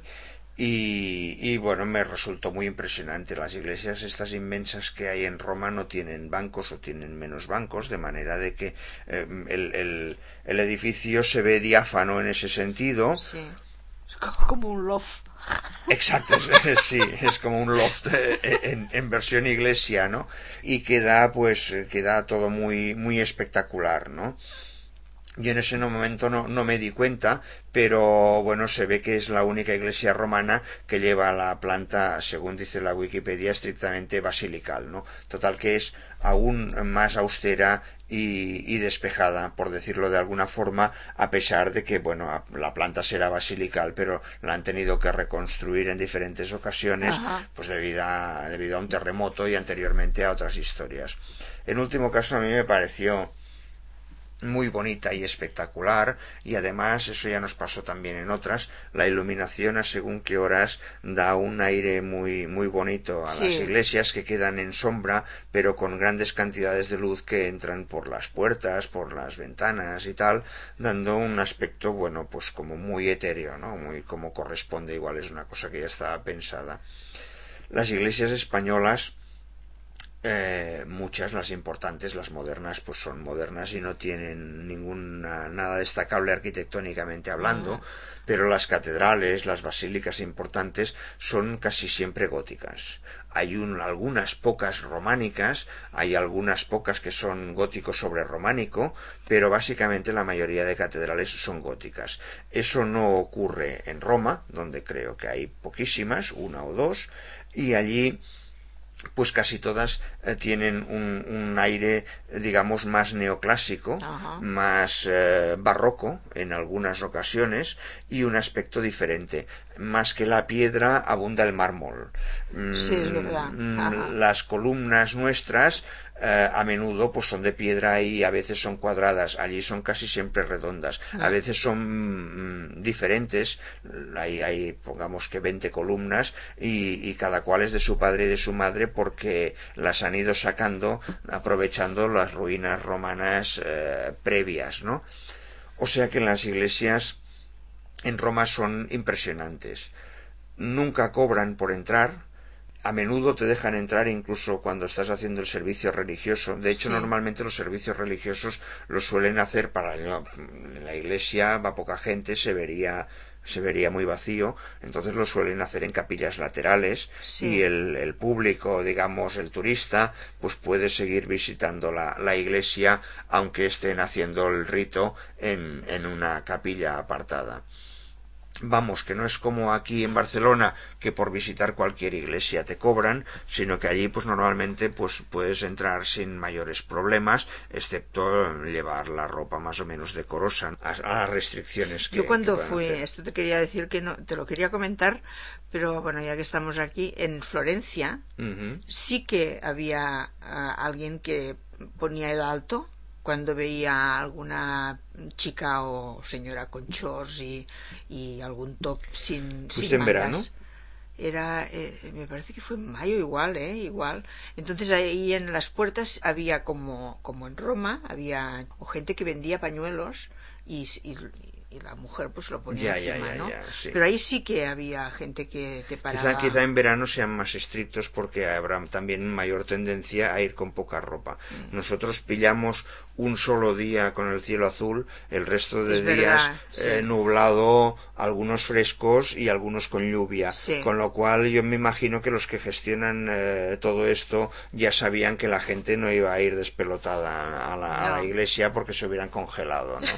Speaker 1: Y, y bueno, me resultó muy impresionante. Las iglesias estas inmensas que hay en Roma no tienen bancos o tienen menos bancos, de manera de que eh, el, el, el edificio se ve diáfano en ese sentido.
Speaker 2: Sí, es co- como un loft.
Speaker 1: Exacto, es, sí, es como un loft eh, en, en versión iglesia, ¿no? Y queda, pues, queda todo muy, muy espectacular, ¿no? Yo en ese momento no, no me di cuenta, pero bueno, se ve que es la única iglesia romana que lleva la planta, según dice la Wikipedia, estrictamente basilical, ¿no? Total que es aún más austera y, y despejada, por decirlo de alguna forma, a pesar de que, bueno, la planta será basilical, pero la han tenido que reconstruir en diferentes ocasiones,
Speaker 2: Ajá.
Speaker 1: pues debido a, debido a un terremoto y anteriormente a otras historias. En último caso, a mí me pareció muy bonita y espectacular, y además eso ya nos pasó también en otras, la iluminación a según qué horas da un aire muy muy bonito a las
Speaker 2: Sí,
Speaker 1: iglesias, que quedan en sombra pero con grandes cantidades de luz que entran por las puertas, por las ventanas y tal, dando un aspecto, bueno, pues como muy etéreo, ¿no? Muy como corresponde, igual es una cosa que ya estaba pensada. Las iglesias españolas, eh, muchas, las importantes, las modernas, pues son modernas y no tienen ninguna nada destacable arquitectónicamente hablando,
Speaker 2: ajá.
Speaker 1: pero las catedrales, las basílicas importantes son casi siempre góticas. Hay un, algunas pocas románicas, hay algunas pocas que son gótico sobre románico, pero básicamente la mayoría de catedrales son góticas. Eso no ocurre en Roma, donde creo que hay poquísimas, una o dos, y allí pues casi todas eh, tienen un, un aire, digamos, más neoclásico,
Speaker 2: Ajá.
Speaker 1: más eh, barroco en algunas ocasiones, y un aspecto diferente. Más que la piedra abunda el mármol.
Speaker 2: Sí, es verdad.
Speaker 1: Mm,
Speaker 2: Ajá.
Speaker 1: las columnas nuestras eh, a menudo pues son de piedra y a veces son cuadradas, allí son casi siempre redondas, a
Speaker 2: Ah,
Speaker 1: veces son mm, diferentes, hay, hay pongamos que veinte columnas, y, y cada cual es de su padre y de su madre porque las han ido sacando aprovechando las ruinas romanas eh, previas, ¿no? O sea que las iglesias en Roma son impresionantes. Nunca cobran por entrar, a menudo te dejan entrar incluso cuando estás haciendo el servicio religioso. De hecho,
Speaker 2: sí,
Speaker 1: normalmente los servicios religiosos los suelen hacer para en la iglesia va poca gente, se vería se vería muy vacío, entonces lo suelen hacer en capillas laterales, y
Speaker 2: sí.
Speaker 1: el, el público, digamos, el turista, pues puede seguir visitando la, la iglesia aunque estén haciendo el rito en, en una capilla apartada. Vamos, que no es como aquí en Barcelona, que por visitar cualquier iglesia te cobran, sino que allí pues normalmente pues puedes entrar sin mayores problemas, excepto llevar la ropa más o menos decorosa a, a las restricciones
Speaker 2: Yo
Speaker 1: que, que
Speaker 2: cuando
Speaker 1: puedan
Speaker 2: fui,
Speaker 1: hacer.
Speaker 2: esto te quería decir que no, te lo quería comentar, pero bueno, ya que estamos aquí, en Florencia
Speaker 1: Uh-huh.
Speaker 2: sí que había ah, alguien que ponía el alto cuando veía a alguna chica o señora con shorts y, y algún top sin,
Speaker 1: ¿Fuiste
Speaker 2: sin
Speaker 1: en verano?
Speaker 2: mangas. Era, eh, me parece que fue en mayo igual, ¿eh? Igual. Entonces ahí en las puertas había como, como en Roma, había o gente que vendía pañuelos y, y, y la mujer pues lo ponía
Speaker 1: ya,
Speaker 2: encima,
Speaker 1: ya, ya,
Speaker 2: ¿no?
Speaker 1: ya, sí.
Speaker 2: Pero ahí sí que había gente que te paraba.
Speaker 1: Quizá, quizá en verano sean más estrictos porque habrá también mayor tendencia a ir con poca ropa.
Speaker 2: Mm.
Speaker 1: Nosotros pillamos un solo día con el cielo azul, el resto de
Speaker 2: Es
Speaker 1: días
Speaker 2: verdad, sí.
Speaker 1: eh, nublado, algunos frescos y algunos con lluvia.
Speaker 2: Sí.
Speaker 1: Con lo cual yo me imagino que los que gestionan eh, todo esto ya sabían que la gente no iba a ir despelotada a la, a la
Speaker 2: No.
Speaker 1: iglesia porque se hubieran congelado, ¿no?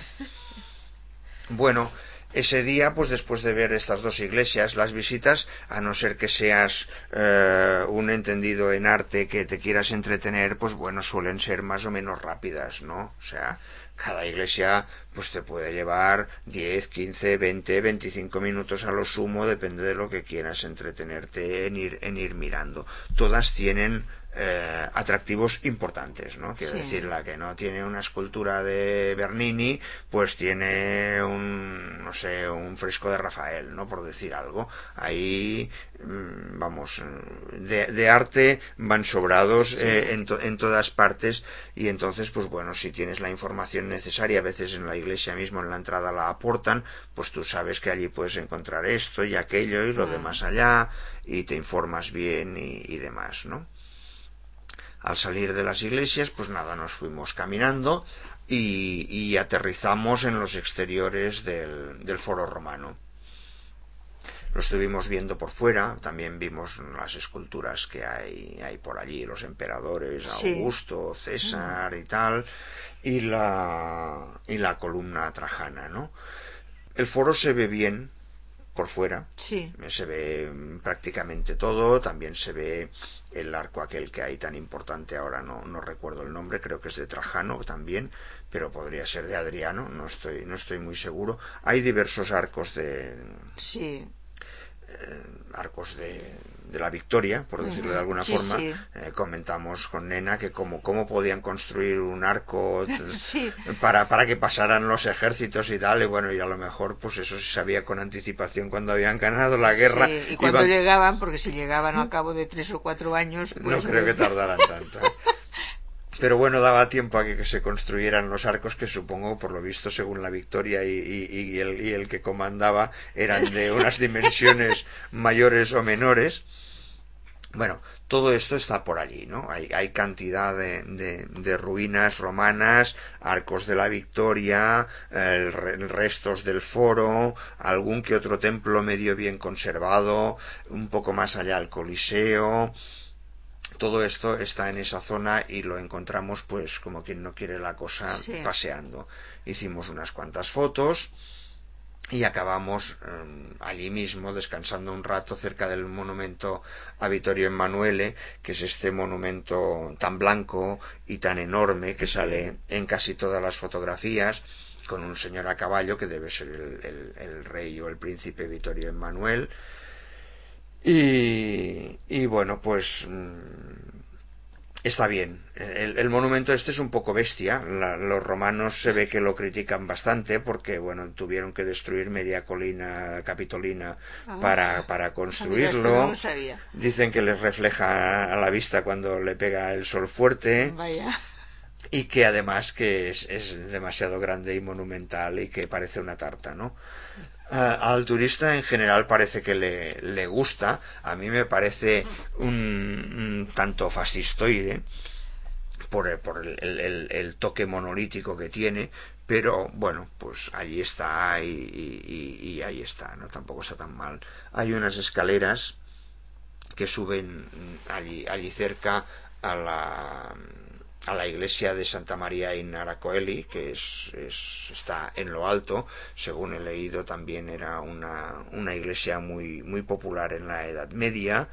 Speaker 1: Bueno, ese día, pues después de ver estas dos iglesias, las visitas, a no ser que seas eh, un entendido en arte que te quieras entretener, pues bueno, suelen ser más o menos rápidas, ¿no? O sea, cada iglesia pues te puede llevar diez, quince, veinte, veinticinco minutos a lo sumo, depende de lo que quieras entretenerte en ir, en ir mirando. Todas tienen Eh, atractivos importantes, ¿no? Quiero
Speaker 2: Sí.
Speaker 1: decir, la que no tiene una escultura de Bernini, pues tiene un, no sé, un fresco de Rafael, ¿no? Por decir algo. Ahí, vamos, de, de arte van sobrados
Speaker 2: Sí.
Speaker 1: eh, en, to, en todas partes y entonces, pues bueno, si tienes la información necesaria, a veces en la iglesia mismo, en la entrada la aportan, pues tú sabes que allí puedes encontrar esto y aquello y lo
Speaker 2: Mm.
Speaker 1: de más allá y te informas bien y, y demás, ¿no? Al salir de las iglesias, pues nada, nos fuimos caminando y, y aterrizamos en los exteriores del, del Foro Romano. Lo estuvimos viendo por fuera, también vimos las esculturas que hay, hay por allí, los emperadores,
Speaker 2: Sí.
Speaker 1: Augusto, César y tal, y la, y la columna trajana, ¿no? El foro se ve bien por fuera,
Speaker 2: sí.
Speaker 1: se ve prácticamente todo, también se ve el arco aquel que hay tan importante ahora, no, no recuerdo el nombre, creo que es de Trajano también, pero podría ser de Adriano, no estoy, no estoy muy seguro. Hay diversos arcos de...
Speaker 2: Sí.
Speaker 1: Eh, arcos de, de la Victoria, por decirlo de alguna
Speaker 2: sí,
Speaker 1: forma.
Speaker 2: Sí.
Speaker 1: Eh, comentamos con Nena que cómo, cómo podían construir un arco
Speaker 2: sí.
Speaker 1: para, para que pasaran los ejércitos y tal, y bueno, y a lo mejor pues eso se sabía con anticipación cuando habían ganado la guerra.
Speaker 2: Sí. Y cuando
Speaker 1: iban...
Speaker 2: llegaban, porque si llegaban al cabo de tres o cuatro años, pues
Speaker 1: no creo que tardaran tanto. Pero bueno, daba tiempo a que, que se construyeran los arcos que supongo, por lo visto, según la Victoria y, y, y, el, y el que comandaba, eran de unas dimensiones mayores o menores. Bueno, todo esto está por allí, ¿no? Hay, hay cantidad de, de, de ruinas romanas, arcos de la Victoria, el, restos del foro, algún que otro templo medio bien conservado, un poco más allá el Coliseo. Todo esto está en esa zona y lo encontramos pues como quien no quiere la cosa
Speaker 2: sí.
Speaker 1: paseando. Hicimos unas cuantas fotos y acabamos eh, allí mismo descansando un rato cerca del monumento a Vittorio Emanuele, que es este monumento tan blanco y tan enorme que
Speaker 2: sí.
Speaker 1: sale en casi todas las fotografías, con un señor a caballo que debe ser el, el, el rey o el príncipe Vittorio Emanuele. Y, y bueno, pues está bien. El, el monumento este es un poco bestia. La, los romanos se ve que lo critican bastante porque, bueno, tuvieron que destruir media colina capitolina
Speaker 2: ah,
Speaker 1: para, para construirlo.
Speaker 2: Mira, no lo sabía.
Speaker 1: Dicen que les refleja a la vista cuando le pega el sol fuerte.
Speaker 2: Vaya.
Speaker 1: Y que además que es, es demasiado grande y monumental y que parece una tarta, ¿no? Al turista en general parece que le, le gusta. A mí me parece un, un tanto fascistoide por, por el, el, el toque monolítico que tiene, pero bueno, pues allí está y, y, y ahí está, ¿no? Tampoco está tan mal. Hay unas escaleras que suben allí, allí cerca a la a la iglesia de Santa María in Aracoeli, que es, es, está en lo alto. Según he leído, también era una, una iglesia muy, muy popular en la Edad Media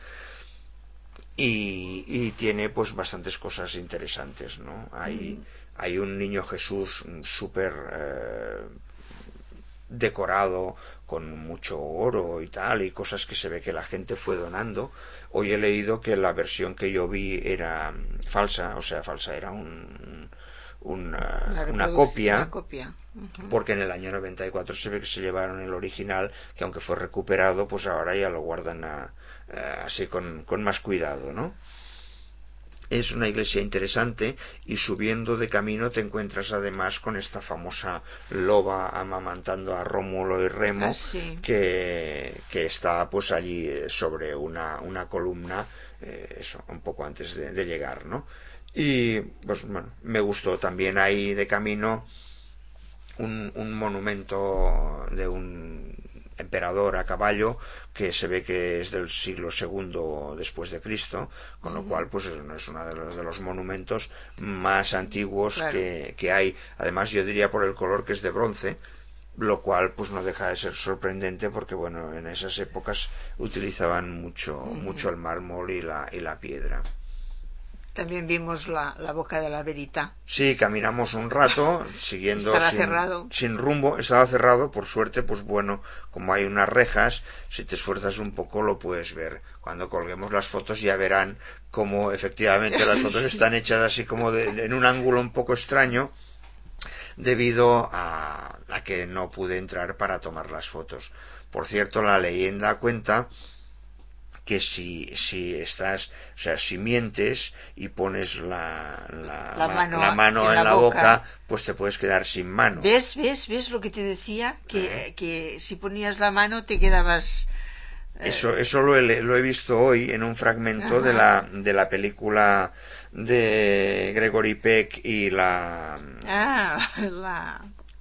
Speaker 1: y, y tiene pues bastantes cosas interesantes, ¿no? Hay, mm. hay un niño Jesús súper eh, decorado con mucho oro y tal, y cosas que se ve que la gente fue donando. Hoy he leído que la versión que yo vi era falsa, o sea, falsa, era un, una, una copia,
Speaker 2: una copia. Uh-huh.
Speaker 1: Porque en el año noventa y cuatro se ve que se llevaron el original, que aunque fue recuperado, pues ahora ya lo guardan a, a, así con, con más cuidado, ¿no? Es una iglesia interesante y subiendo de camino te encuentras además con esta famosa loba amamantando a Rómulo y Remo,
Speaker 2: ah, sí.
Speaker 1: que, que está pues allí sobre una, una columna, eh, eso, un poco antes de, de llegar, ¿no? Y pues bueno, me gustó también ahí de camino un, un monumento de un emperador a caballo que se ve que es del siglo segundo después de Cristo, con lo cual pues es uno de los, de los monumentos más antiguos
Speaker 2: Claro.
Speaker 1: que, que hay. Además yo diría por el color que es de bronce, lo cual pues no deja de ser sorprendente porque bueno, en esas épocas utilizaban mucho mucho el mármol y la, y la piedra.
Speaker 2: También vimos la, la boca de la Verita.
Speaker 1: Sí, caminamos un rato siguiendo
Speaker 2: Estaba
Speaker 1: sin,
Speaker 2: cerrado.
Speaker 1: sin rumbo, estaba cerrado, por suerte, pues bueno, como hay unas rejas, si te esfuerzas un poco lo puedes ver. Cuando colguemos las fotos ya verán cómo efectivamente las fotos
Speaker 2: Sí.
Speaker 1: están hechas así como de, de, en un ángulo un poco extraño, debido a, a que no pude entrar para tomar las fotos. Por cierto, la leyenda cuenta que si, si estás, o sea, si mientes y pones la, la,
Speaker 2: La mano,
Speaker 1: la mano
Speaker 2: en
Speaker 1: en
Speaker 2: la
Speaker 1: la boca,
Speaker 2: boca,
Speaker 1: pues te puedes quedar sin mano.
Speaker 2: ¿Ves? ¿Ves? ¿Ves lo que te decía? Que,
Speaker 1: ¿Eh?
Speaker 2: que si ponías la mano te quedabas... eh,
Speaker 1: Eso, eso lo he, lo he visto hoy en un fragmento de la, de la película de Gregory Peck y la...
Speaker 2: Ah, la...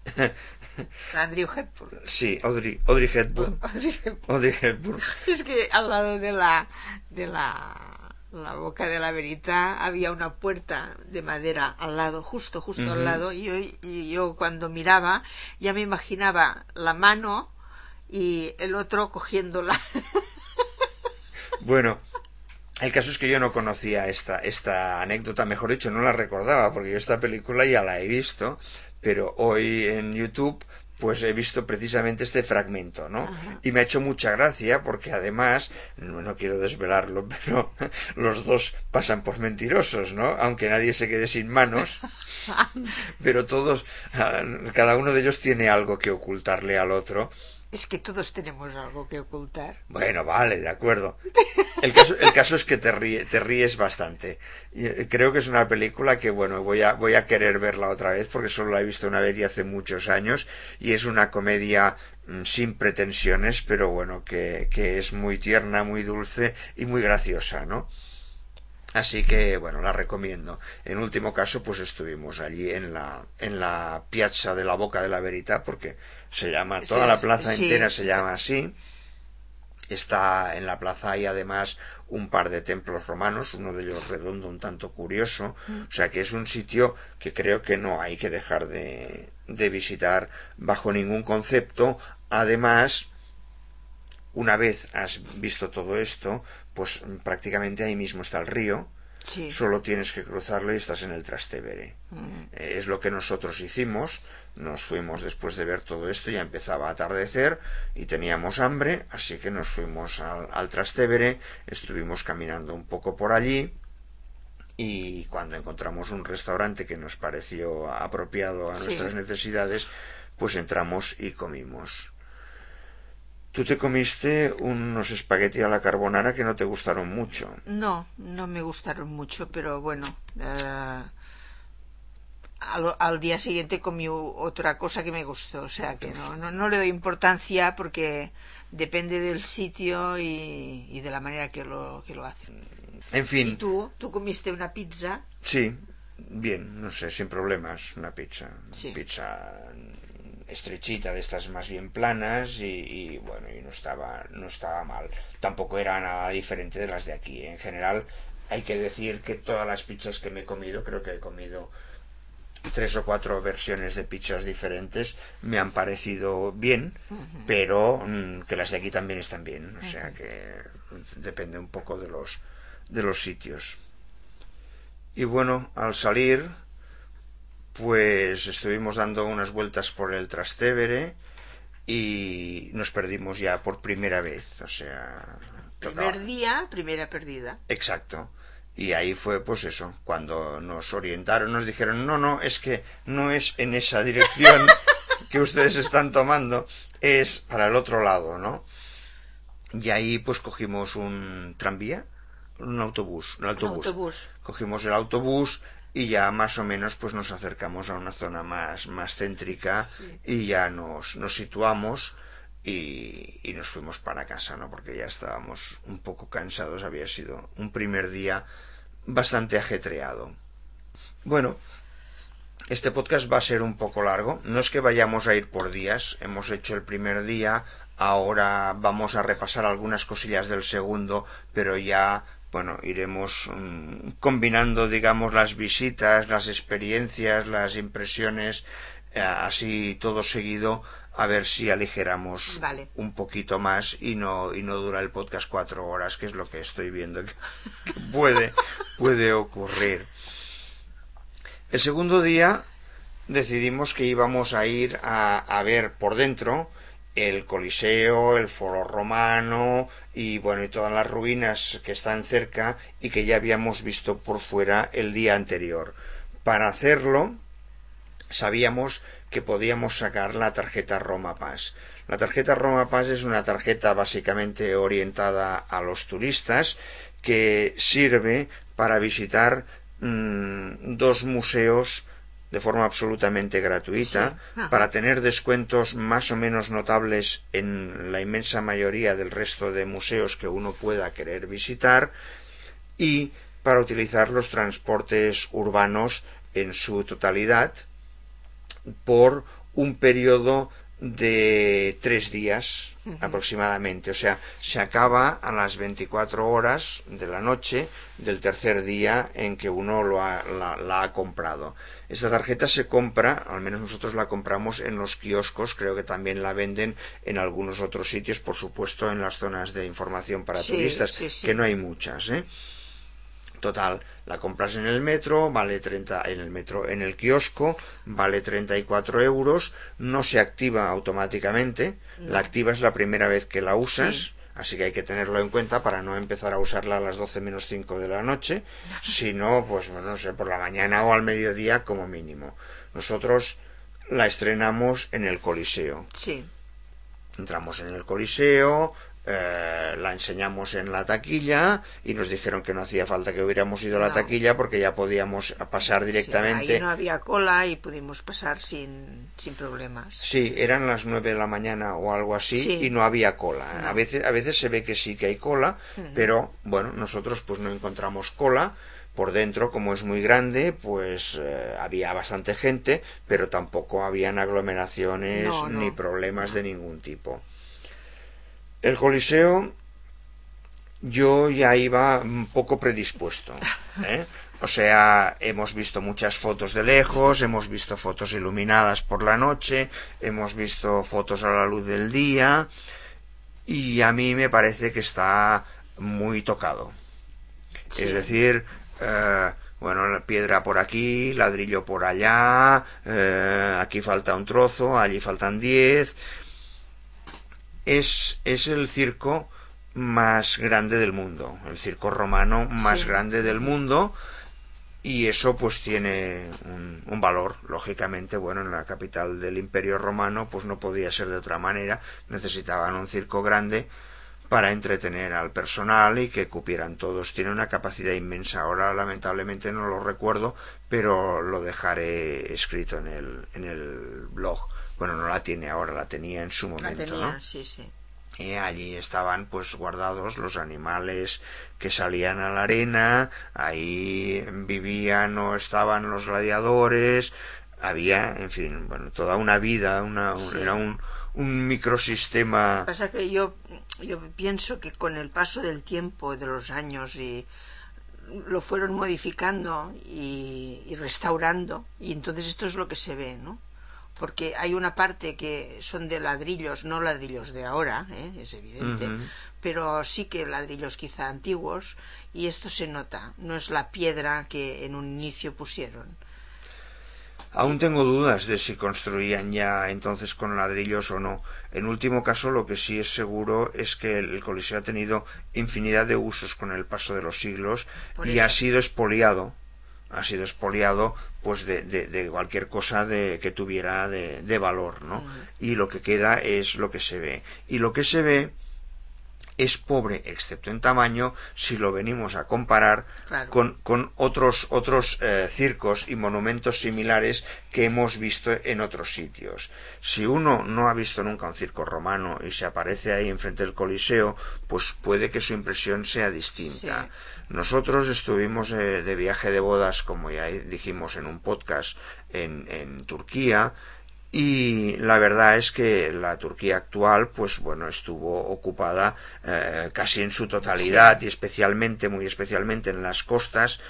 Speaker 2: la Andrew Hepburn.
Speaker 1: Sí, Audrey, Audrey Hepburn.
Speaker 2: Audrey Hepburn.
Speaker 1: Audrey Hepburn.
Speaker 2: Es que al lado de la de la, la boca de la Verita había una puerta de madera al lado, justo, justo
Speaker 1: Ujú.
Speaker 2: al lado, y yo, y yo cuando miraba ya me imaginaba la mano y el otro cogiéndola.
Speaker 1: Bueno, el caso es que yo no conocía esta, esta anécdota, mejor dicho, no la recordaba, porque yo esta película ya la he visto, pero hoy en YouTube pues he visto precisamente este fragmento, ¿no?
Speaker 2: Ajá.
Speaker 1: Y me ha hecho mucha gracia porque además, no, no quiero desvelarlo, pero los dos pasan por mentirosos, ¿no? Aunque nadie se quede sin manos, pero todos, cada uno de ellos tiene algo que ocultarle al otro.
Speaker 2: Es que todos tenemos algo que ocultar.
Speaker 1: Bueno, vale, de acuerdo. El caso, el caso es que te, ríe, te ríes bastante. Y creo que es una película que, bueno, voy a, voy a querer verla otra vez porque solo la he visto una vez y hace muchos años. Y es una comedia mmm, sin pretensiones, pero bueno, que, que es muy tierna, muy dulce y muy graciosa, ¿no? Así que, bueno, la recomiendo. En último caso, pues estuvimos allí en la, en la Piazza de la Boca de la Verita, porque se llama, toda
Speaker 2: Sí,
Speaker 1: la plaza
Speaker 2: sí.
Speaker 1: entera se llama así. Está en la plaza hay además un par de templos romanos, uno de ellos redondo, un tanto curioso. O sea que es un sitio que creo que no hay que dejar de, de visitar bajo ningún concepto. Además, una vez has visto todo esto, pues prácticamente ahí mismo está el río.
Speaker 2: Sí.
Speaker 1: Solo tienes que cruzarlo y estás en el Trastevere.
Speaker 2: Mm.
Speaker 1: Eh, es lo que nosotros hicimos. Nos fuimos después de ver todo esto, ya empezaba a atardecer y teníamos hambre, así que nos fuimos al, al Trastevere, estuvimos caminando un poco por allí y cuando encontramos un restaurante que nos pareció apropiado a
Speaker 2: Sí.
Speaker 1: nuestras necesidades, pues entramos y comimos. Tú te comiste unos espagueti a la carbonara que no te gustaron mucho.
Speaker 2: No, no me gustaron mucho, pero bueno... Uh... Al, al día siguiente comí otra cosa que me gustó, o sea que no, no, no le doy importancia porque depende del sitio y, y de la manera que lo, que lo hacen.
Speaker 1: En fin.
Speaker 2: ¿Y tú? ¿Tú comiste una pizza?
Speaker 1: Sí, bien, no sé, sin problemas, una pizza.
Speaker 2: Sí.
Speaker 1: Pizza estrechita, de estas más bien planas y, y bueno, y no estaba, no estaba mal. Tampoco era nada diferente de las de aquí. En general, hay que decir que todas las pizzas que me he comido, creo que he comido tres o cuatro versiones de pizzas diferentes, me han parecido bien, uh-huh. pero mmm, que las de aquí también están bien, o sea que depende un poco de los de los sitios. Y bueno, al salir pues estuvimos dando unas vueltas por el Trastevere y nos perdimos ya por primera vez, o sea,
Speaker 2: primer tocaba. Día, primera perdida.
Speaker 1: Exacto. Y ahí fue, pues eso, cuando nos orientaron, nos dijeron, no, no, es que no es en esa dirección que ustedes están tomando, es para el otro lado, ¿no? Y ahí pues cogimos un tranvía, un autobús, un autobús.
Speaker 2: autobús.
Speaker 1: Cogimos el autobús y ya más o menos pues nos acercamos a una zona más, más céntrica, sí. Y ya nos, nos situamos y, y nos fuimos para casa, ¿no? Porque ya estábamos un poco cansados, había sido un primer día bastante ajetreado. Bueno, este podcast va a ser un poco largo, no es que vayamos a ir por días, hemos hecho el primer día, ahora vamos a repasar algunas cosillas del segundo, pero ya, bueno, iremos mmm, combinando, digamos, las visitas, las experiencias, las impresiones, eh, así todo seguido, a ver si aligeramos
Speaker 2: vale.
Speaker 1: un poquito más y no y no dura el podcast cuatro horas, que es lo que estoy viendo que, que puede, puede ocurrir. El segundo día decidimos que íbamos a ir a, a ver por dentro el Coliseo, el Foro Romano y bueno y todas las ruinas que están cerca y que ya habíamos visto por fuera el día anterior. Para hacerlo sabíamos que podíamos sacar la tarjeta Roma Pass. La tarjeta Roma Pass es una tarjeta básicamente orientada a los turistas que sirve para visitar mmm, dos museos de forma absolutamente gratuita, sí. Para tener descuentos más o menos notables en la inmensa mayoría del resto de museos que uno pueda querer visitar y para utilizar los transportes urbanos en su totalidad por un periodo de tres días uh-huh. aproximadamente, o sea, se acaba a las veinticuatro horas de la noche del tercer día en que uno lo ha, la, la ha comprado. Esta tarjeta se compra, al menos nosotros la compramos en los kioscos, creo que también la venden en algunos otros sitios, por supuesto en las zonas de información para
Speaker 2: sí,
Speaker 1: turistas,
Speaker 2: sí, sí.
Speaker 1: que no hay muchas, ¿eh? Total, la compras en el metro, vale treinta en el metro, en el kiosco, vale treinta y cuatro euros, no se activa automáticamente, no. La activas la primera vez que la usas, sí. Así que hay que tenerlo en cuenta para no empezar a usarla a las doce menos cinco de la noche, sino, pues, bueno, no sé, por la mañana o al mediodía como mínimo. Nosotros la estrenamos en el Coliseo.
Speaker 2: Sí.
Speaker 1: Entramos en el Coliseo, Eh, la enseñamos en la taquilla y nos dijeron que no hacía falta que hubiéramos ido a la no. taquilla porque ya podíamos pasar directamente.
Speaker 2: Sí, ahí no había cola y pudimos pasar sin, sin problemas.
Speaker 1: Sí, eran las nueve de la mañana o algo así sí. Y no había cola. No. A veces, a veces se ve que sí que hay cola, uh-huh. Pero bueno, nosotros pues no encontramos cola. Por dentro, como es muy grande, pues eh, había bastante gente, pero tampoco habían aglomeraciones no, no. ni problemas no. de ningún tipo. El Coliseo yo ya iba un poco predispuesto, ¿eh? O sea, hemos visto muchas fotos de lejos, hemos visto fotos iluminadas por la noche, hemos visto fotos a la luz del día y a mí me parece que está muy tocado. Sí. Es decir, eh, bueno, la piedra por aquí, ladrillo por allá, eh, aquí falta un trozo, allí faltan diez... Es, es el circo más grande del mundo, el circo romano más sí. grande del mundo y eso pues tiene un, un valor, lógicamente, bueno, en la capital del Imperio Romano pues no podía ser de otra manera, necesitaban un circo grande para entretener al personal y que cupieran todos, tiene una capacidad inmensa, ahora lamentablemente no lo recuerdo, pero lo dejaré escrito en el, en el blog. Bueno, no la tiene ahora, la tenía en su momento,
Speaker 2: la tenía,
Speaker 1: ¿no?
Speaker 2: Sí, sí.
Speaker 1: Y allí estaban pues guardados los animales que salían a la arena, ahí vivían o estaban los gladiadores, había, en fin, bueno, toda una vida, una, sí. un, era un, un microsistema.
Speaker 2: Lo que pasa que yo, yo pienso que con el paso del tiempo, de los años, y lo fueron modificando y, y restaurando, y entonces esto es lo que se ve, ¿no? Porque hay una parte que son de ladrillos, no ladrillos de ahora, ¿eh? Es evidente, uh-huh. Pero sí que ladrillos quizá antiguos, y esto se nota, no es la piedra que en un inicio pusieron.
Speaker 1: Aún tengo dudas de si construían ya entonces con ladrillos o no. En último caso, lo que sí es seguro es que el Coliseo ha tenido infinidad de usos con el paso de los siglos y ha sido expoliado. ha sido expoliado pues de, de, de cualquier cosa de, que tuviera de, de valor, ¿no? Uh-huh. Y lo que queda es lo que se ve. Y lo que se ve es pobre excepto en tamaño si lo venimos a comparar
Speaker 2: claro.
Speaker 1: con, con otros, otros eh, circos y monumentos similares que hemos visto en otros sitios. Si uno no ha visto nunca un circo romano y se aparece ahí enfrente del Coliseo, pues puede que su impresión sea distinta. Sí. Nosotros estuvimos eh, de viaje de bodas, como ya dijimos en un podcast, en, en Turquía, y la verdad es que la Turquía actual, pues bueno, estuvo ocupada eh, casi en su totalidad, sí. y especialmente, muy especialmente en las costas,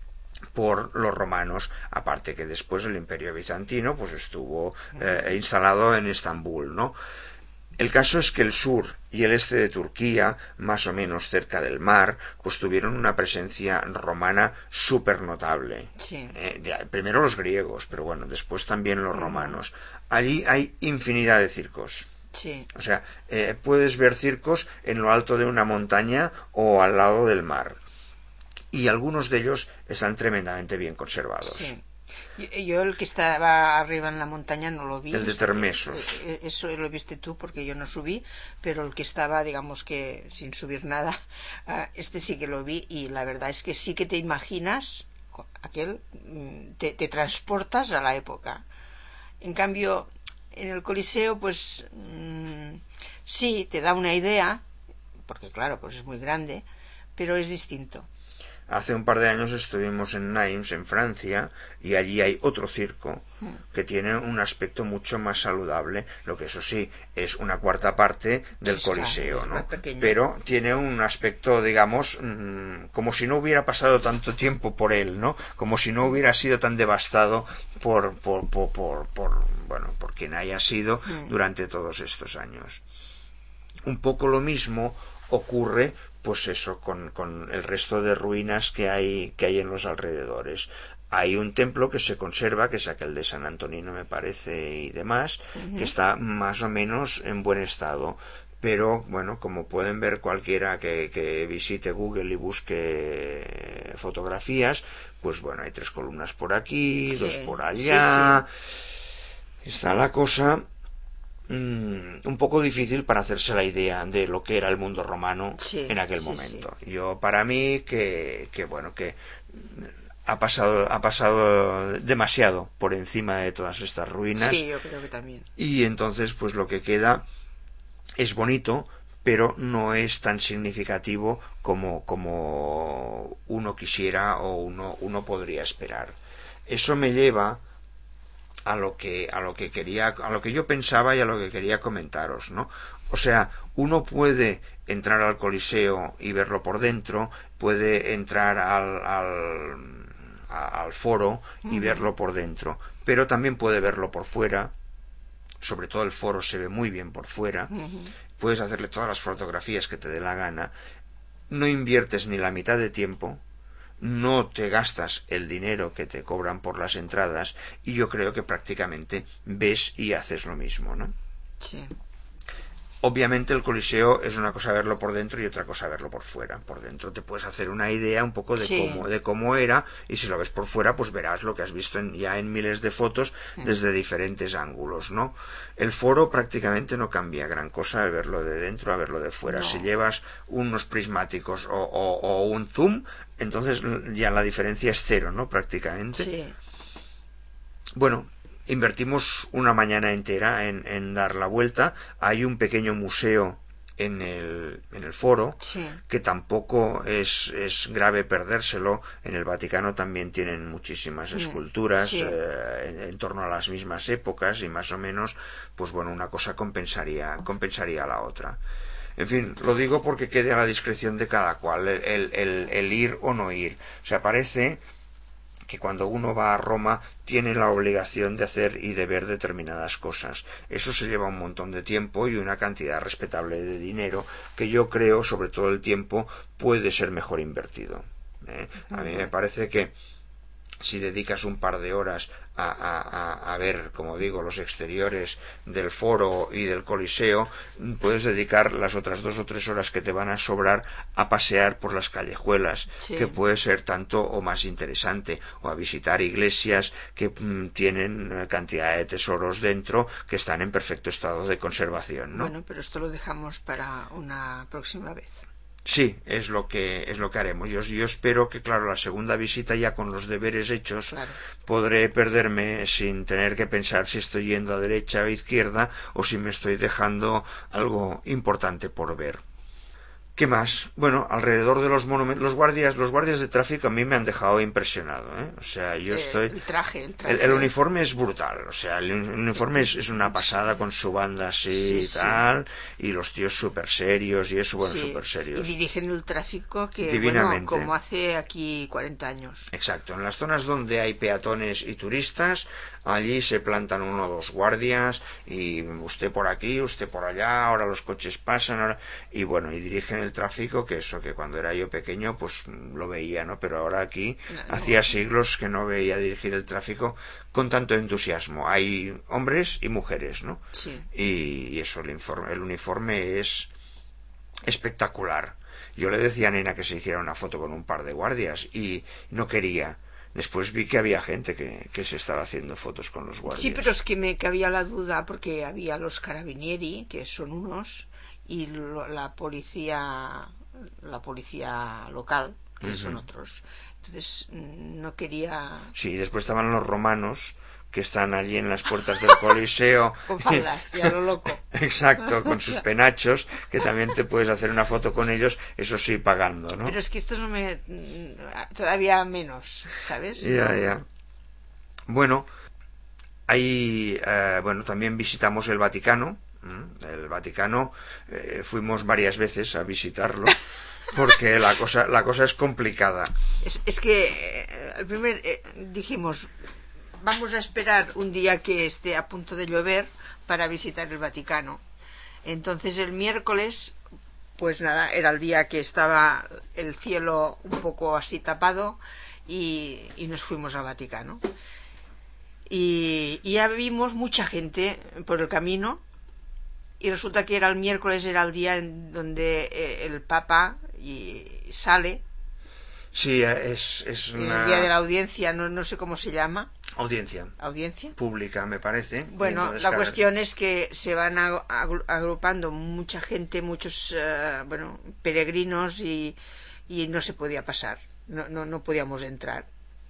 Speaker 1: por los romanos, aparte que después el Imperio bizantino pues estuvo eh, instalado en Estambul, ¿no? El caso es que el sur y el este de Turquía, más o menos cerca del mar, pues tuvieron una presencia romana súper notable.
Speaker 2: Sí.
Speaker 1: Eh, de, primero los griegos, pero bueno, después también los romanos. Allí hay infinidad de circos.
Speaker 2: Sí.
Speaker 1: O sea, eh, puedes ver circos en lo alto de una montaña o al lado del mar. Y algunos de ellos están tremendamente bien conservados.
Speaker 2: Sí. Yo, yo el que estaba arriba en la montaña no lo vi.
Speaker 1: El de Termesos.
Speaker 2: Eso lo viste tú porque yo no subí, pero el que estaba, digamos que sin subir nada, este sí que lo vi y la verdad es que sí que te imaginas, aquel, te, te transportas a la época. En cambio, en el Coliseo, pues mmm, sí, te da una idea, porque claro, pues es muy grande, pero es distinto.
Speaker 1: Hace un par de años estuvimos en Nimes, en Francia, y allí hay otro circo que tiene un aspecto mucho más saludable, lo que eso sí, es una cuarta parte del
Speaker 2: sí,
Speaker 1: Coliseo,
Speaker 2: claro,
Speaker 1: ¿no? Pero tiene un aspecto, digamos, mmm, como si no hubiera pasado tanto tiempo por él, ¿no? Como si no hubiera sido tan devastado por, por, por, por, por bueno, por quien haya sido durante todos estos años. Un poco lo mismo ocurre pues eso, con, con el resto de ruinas que hay, que hay en los alrededores. Hay un templo que se conserva, que es aquel de San Antonino, me parece, y demás, uh-huh. que está más o menos en buen estado. Pero, bueno, como pueden ver cualquiera que, que visite Google y busque fotografías, pues bueno, hay tres columnas por aquí, sí, dos por allá. Sí, sí. Está la cosa un poco difícil para hacerse la idea de lo que era el mundo romano
Speaker 2: sí,
Speaker 1: en aquel
Speaker 2: sí,
Speaker 1: momento.
Speaker 2: Sí.
Speaker 1: Yo, para mí, que, que bueno, que ha pasado, ha pasado demasiado por encima de todas estas ruinas.
Speaker 2: Sí, yo creo que también.
Speaker 1: Y entonces, pues lo que queda es bonito, pero no es tan significativo como, como uno quisiera o uno, uno podría esperar. Eso me lleva a lo que a lo que quería a lo que yo pensaba y a lo que quería comentaros, ¿no? O sea, uno puede entrar al Coliseo y verlo por dentro, puede entrar al al, al foro y uh-huh. verlo por dentro, pero también puede verlo por fuera. Sobre todo el foro se ve muy bien por fuera. Uh-huh. Puedes hacerle todas las fotografías que te dé la gana. No inviertes ni la mitad de tiempo. No te gastas el dinero que te cobran por las entradas y yo creo que prácticamente ves y haces lo mismo, ¿no?
Speaker 2: Sí.
Speaker 1: Obviamente el Coliseo es una cosa verlo por dentro y otra cosa verlo por fuera. Por dentro te puedes hacer una idea un poco de,
Speaker 2: sí.
Speaker 1: cómo, de cómo era, y si lo ves por fuera pues verás lo que has visto en, ya en miles de fotos desde mm. diferentes ángulos, ¿no? El foro prácticamente no cambia gran cosa al verlo de dentro a verlo de fuera.
Speaker 2: No.
Speaker 1: Si llevas unos prismáticos o, o, o un zoom, entonces ya la diferencia es cero, ¿no? Prácticamente.
Speaker 2: Sí.
Speaker 1: Bueno, invertimos una mañana entera en, en dar la vuelta. Hay un pequeño museo en el, en el foro,
Speaker 2: sí.
Speaker 1: que tampoco es, es grave perdérselo. En el Vaticano también tienen muchísimas esculturas
Speaker 2: sí.
Speaker 1: eh, en, en torno a las mismas épocas y más o menos, pues bueno, una cosa compensaría, compensaría a la otra. En fin, lo digo porque quede a la discreción de cada cual el, el, el, el ir o no ir. O sea, parece que cuando uno va a Roma tiene la obligación de hacer y de ver determinadas cosas. Eso se lleva un montón de tiempo y una cantidad respetable de dinero que yo creo, sobre todo el tiempo, puede ser mejor invertido. ¿eh? A mí me parece que si dedicas un par de horas a, a, a ver, como digo, los exteriores del foro y del Coliseo, puedes dedicar las otras dos o tres horas que te van a sobrar a pasear por las callejuelas,
Speaker 2: sí.
Speaker 1: que puede ser tanto o más interesante, o a visitar iglesias que mmm, tienen cantidad de tesoros dentro que están en perfecto estado de conservación, ¿no?
Speaker 2: Bueno, pero esto lo dejamos para una próxima vez.
Speaker 1: Sí, es lo que es lo que haremos. Yo, yo espero que, claro, la segunda visita ya con los deberes hechos,
Speaker 2: claro,
Speaker 1: podré perderme sin tener que pensar si estoy yendo a derecha o izquierda o si me estoy dejando algo importante por ver. ¿Qué más? Bueno, alrededor de los monumentos, los guardias, los guardias de tráfico a mí me han dejado impresionado, ¿eh? O sea, yo
Speaker 2: eh,
Speaker 1: estoy.
Speaker 2: El traje, el traje.
Speaker 1: El, el uniforme es brutal, o sea, el uniforme es, es una pasada con su banda así y
Speaker 2: sí,
Speaker 1: tal,
Speaker 2: sí.
Speaker 1: y los tíos súper serios y eso, bueno,
Speaker 2: sí,
Speaker 1: súper serios.
Speaker 2: Y dirigen el tráfico que,
Speaker 1: divinamente.
Speaker 2: Bueno, como hace aquí cuarenta años.
Speaker 1: Exacto, en las zonas donde hay peatones y turistas, allí se plantan uno o dos guardias y usted por aquí, usted por allá, ahora los coches pasan, ahora... y bueno, y dirigen el tráfico, que eso que cuando era yo pequeño pues lo veía, ¿no? Pero ahora aquí
Speaker 2: no, no.
Speaker 1: hacía siglos que no veía dirigir el tráfico con tanto entusiasmo. Hay hombres y mujeres, ¿no?
Speaker 2: Sí.
Speaker 1: Y, y eso, el, informe, el uniforme es espectacular. Yo le decía a Nena que se hiciera una foto con un par de guardias y no quería. Después vi que había gente que, que se estaba haciendo fotos con los guardias.
Speaker 2: Sí, pero es que me cabía la duda porque había los carabinieri, que son unos, y lo, la policía la policía local, que uh-huh. son otros. Entonces no quería...
Speaker 1: Sí, después estaban los romanos, que están allí en las puertas del Coliseo.
Speaker 2: Con faldas, y a lo loco.
Speaker 1: Exacto, con sus penachos, que también te puedes hacer una foto con ellos, eso sí, pagando, ¿no?
Speaker 2: Pero es que estos no me... todavía menos, ¿sabes?
Speaker 1: Ya, ya. Bueno, ahí, eh, bueno, también visitamos el Vaticano. El Vaticano, eh, fuimos varias veces a visitarlo. Porque la cosa la cosa es complicada.
Speaker 2: Es, es que eh, el primer eh, dijimos, vamos a esperar un día que esté a punto de llover para visitar el Vaticano. Entonces el miércoles, pues nada, era el día que estaba el cielo un poco así tapado y, y nos fuimos al Vaticano. Y, y ya vimos mucha gente por el camino y resulta que era el miércoles, era el día en donde eh, el Papa y sale.
Speaker 1: Sí, es, es una...
Speaker 2: el día de la audiencia, no, no sé cómo se llama.
Speaker 1: Audiencia.
Speaker 2: Audiencia.
Speaker 1: Pública, me parece.
Speaker 2: Bueno, la descargar. Cuestión es que se van agrupando mucha gente, muchos uh, bueno, peregrinos y, y no se podía pasar, no, no, no podíamos entrar.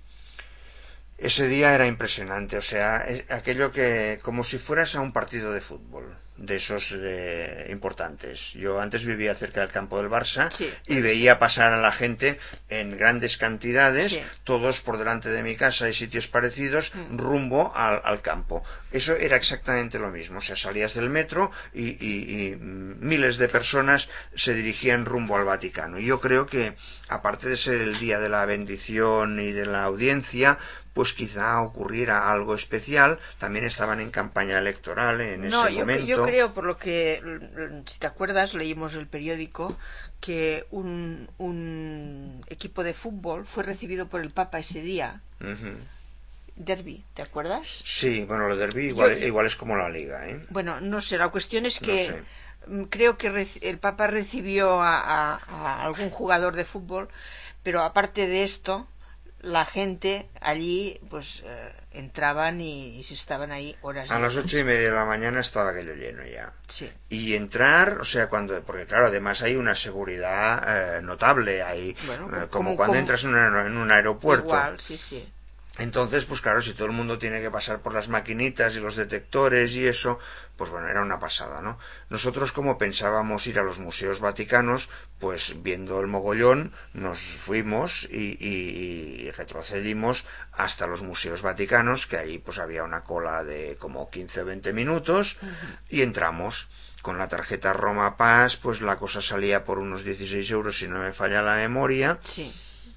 Speaker 1: Ese día era impresionante, o sea, es aquello que como si fueras a un partido de fútbol, de esos eh, importantes. Yo antes vivía cerca del campo del Barça,
Speaker 2: sí,
Speaker 1: y veía pasar a la gente en grandes cantidades, sí. Todos por delante de mi casa y sitios parecidos, mm. rumbo al, al campo. Eso era exactamente lo mismo, o sea, salías del metro y, y, y miles de personas se dirigían rumbo al Vaticano. Y yo creo que, aparte de ser el día de la bendición y de la audiencia, pues quizá ocurriera algo especial. También estaban en campaña electoral en
Speaker 2: no,
Speaker 1: ese
Speaker 2: yo,
Speaker 1: momento.
Speaker 2: Yo creo, por lo que, si te acuerdas, leímos el periódico, que un, un equipo de fútbol fue recibido por el Papa ese día.
Speaker 1: Uh-huh.
Speaker 2: Derby, ¿te acuerdas?
Speaker 1: Sí, bueno, lo derby igual,
Speaker 2: yo,
Speaker 1: igual es como la Liga, ¿eh?
Speaker 2: Bueno, no sé, la cuestión es que
Speaker 1: no sé.
Speaker 2: Creo que el Papa recibió a, a, a algún jugador de fútbol, pero aparte de esto, la gente allí pues eh, entraban y, y se estaban ahí horas.
Speaker 1: A las ocho y media de la mañana estaba aquello lleno ya.
Speaker 2: Sí.
Speaker 1: Y entrar, o sea, cuando, porque claro, además hay una seguridad eh, notable ahí,
Speaker 2: bueno,
Speaker 1: eh,
Speaker 2: como,
Speaker 1: como cuando
Speaker 2: como,
Speaker 1: entras en, una, en un aeropuerto.
Speaker 2: Igual, sí, sí.
Speaker 1: Entonces, pues claro, si todo el mundo tiene que pasar por las maquinitas y los detectores y eso, pues bueno, era una pasada, ¿no? Nosotros, como pensábamos ir a los museos vaticanos, pues viendo el mogollón, nos fuimos y, y, y retrocedimos hasta los museos vaticanos, que ahí pues había una cola de como quince o veinte minutos, uh-huh. Y entramos. Con la tarjeta Roma Pass, pues la cosa salía por unos dieciséis euros, si no me falla la memoria.
Speaker 2: Sí.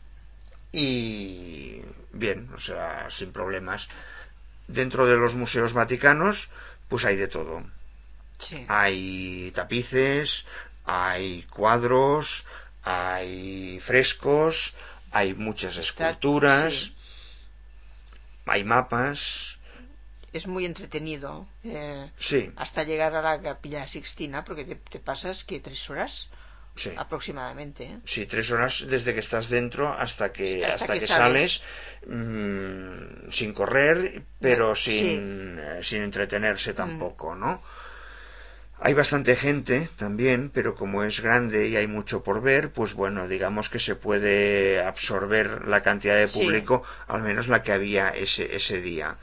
Speaker 1: Y bien, o sea, sin problemas. Dentro de los museos vaticanos, pues hay de todo.
Speaker 2: Sí.
Speaker 1: Hay tapices, hay cuadros, hay frescos, hay muchas esculturas.
Speaker 2: Sí.
Speaker 1: hay mapas.
Speaker 2: Es muy entretenido eh,
Speaker 1: Sí.
Speaker 2: hasta llegar a la Capilla Sixtina, porque te, te pasas que tres horas
Speaker 1: Sí.
Speaker 2: aproximadamente. ¿eh?
Speaker 1: Sí, tres horas desde que estás dentro hasta que
Speaker 2: Hasta
Speaker 1: hasta
Speaker 2: que
Speaker 1: que,
Speaker 2: sales.
Speaker 1: sales, mmm, sin correr, pero
Speaker 2: Sí.
Speaker 1: sin, eh, sin entretenerse
Speaker 2: Mm.
Speaker 1: tampoco, ¿no? Hay bastante gente también, pero como es grande y hay mucho por ver, pues bueno, digamos que se puede absorber la cantidad de
Speaker 2: Sí.
Speaker 1: público, al menos la que había ese, ese día.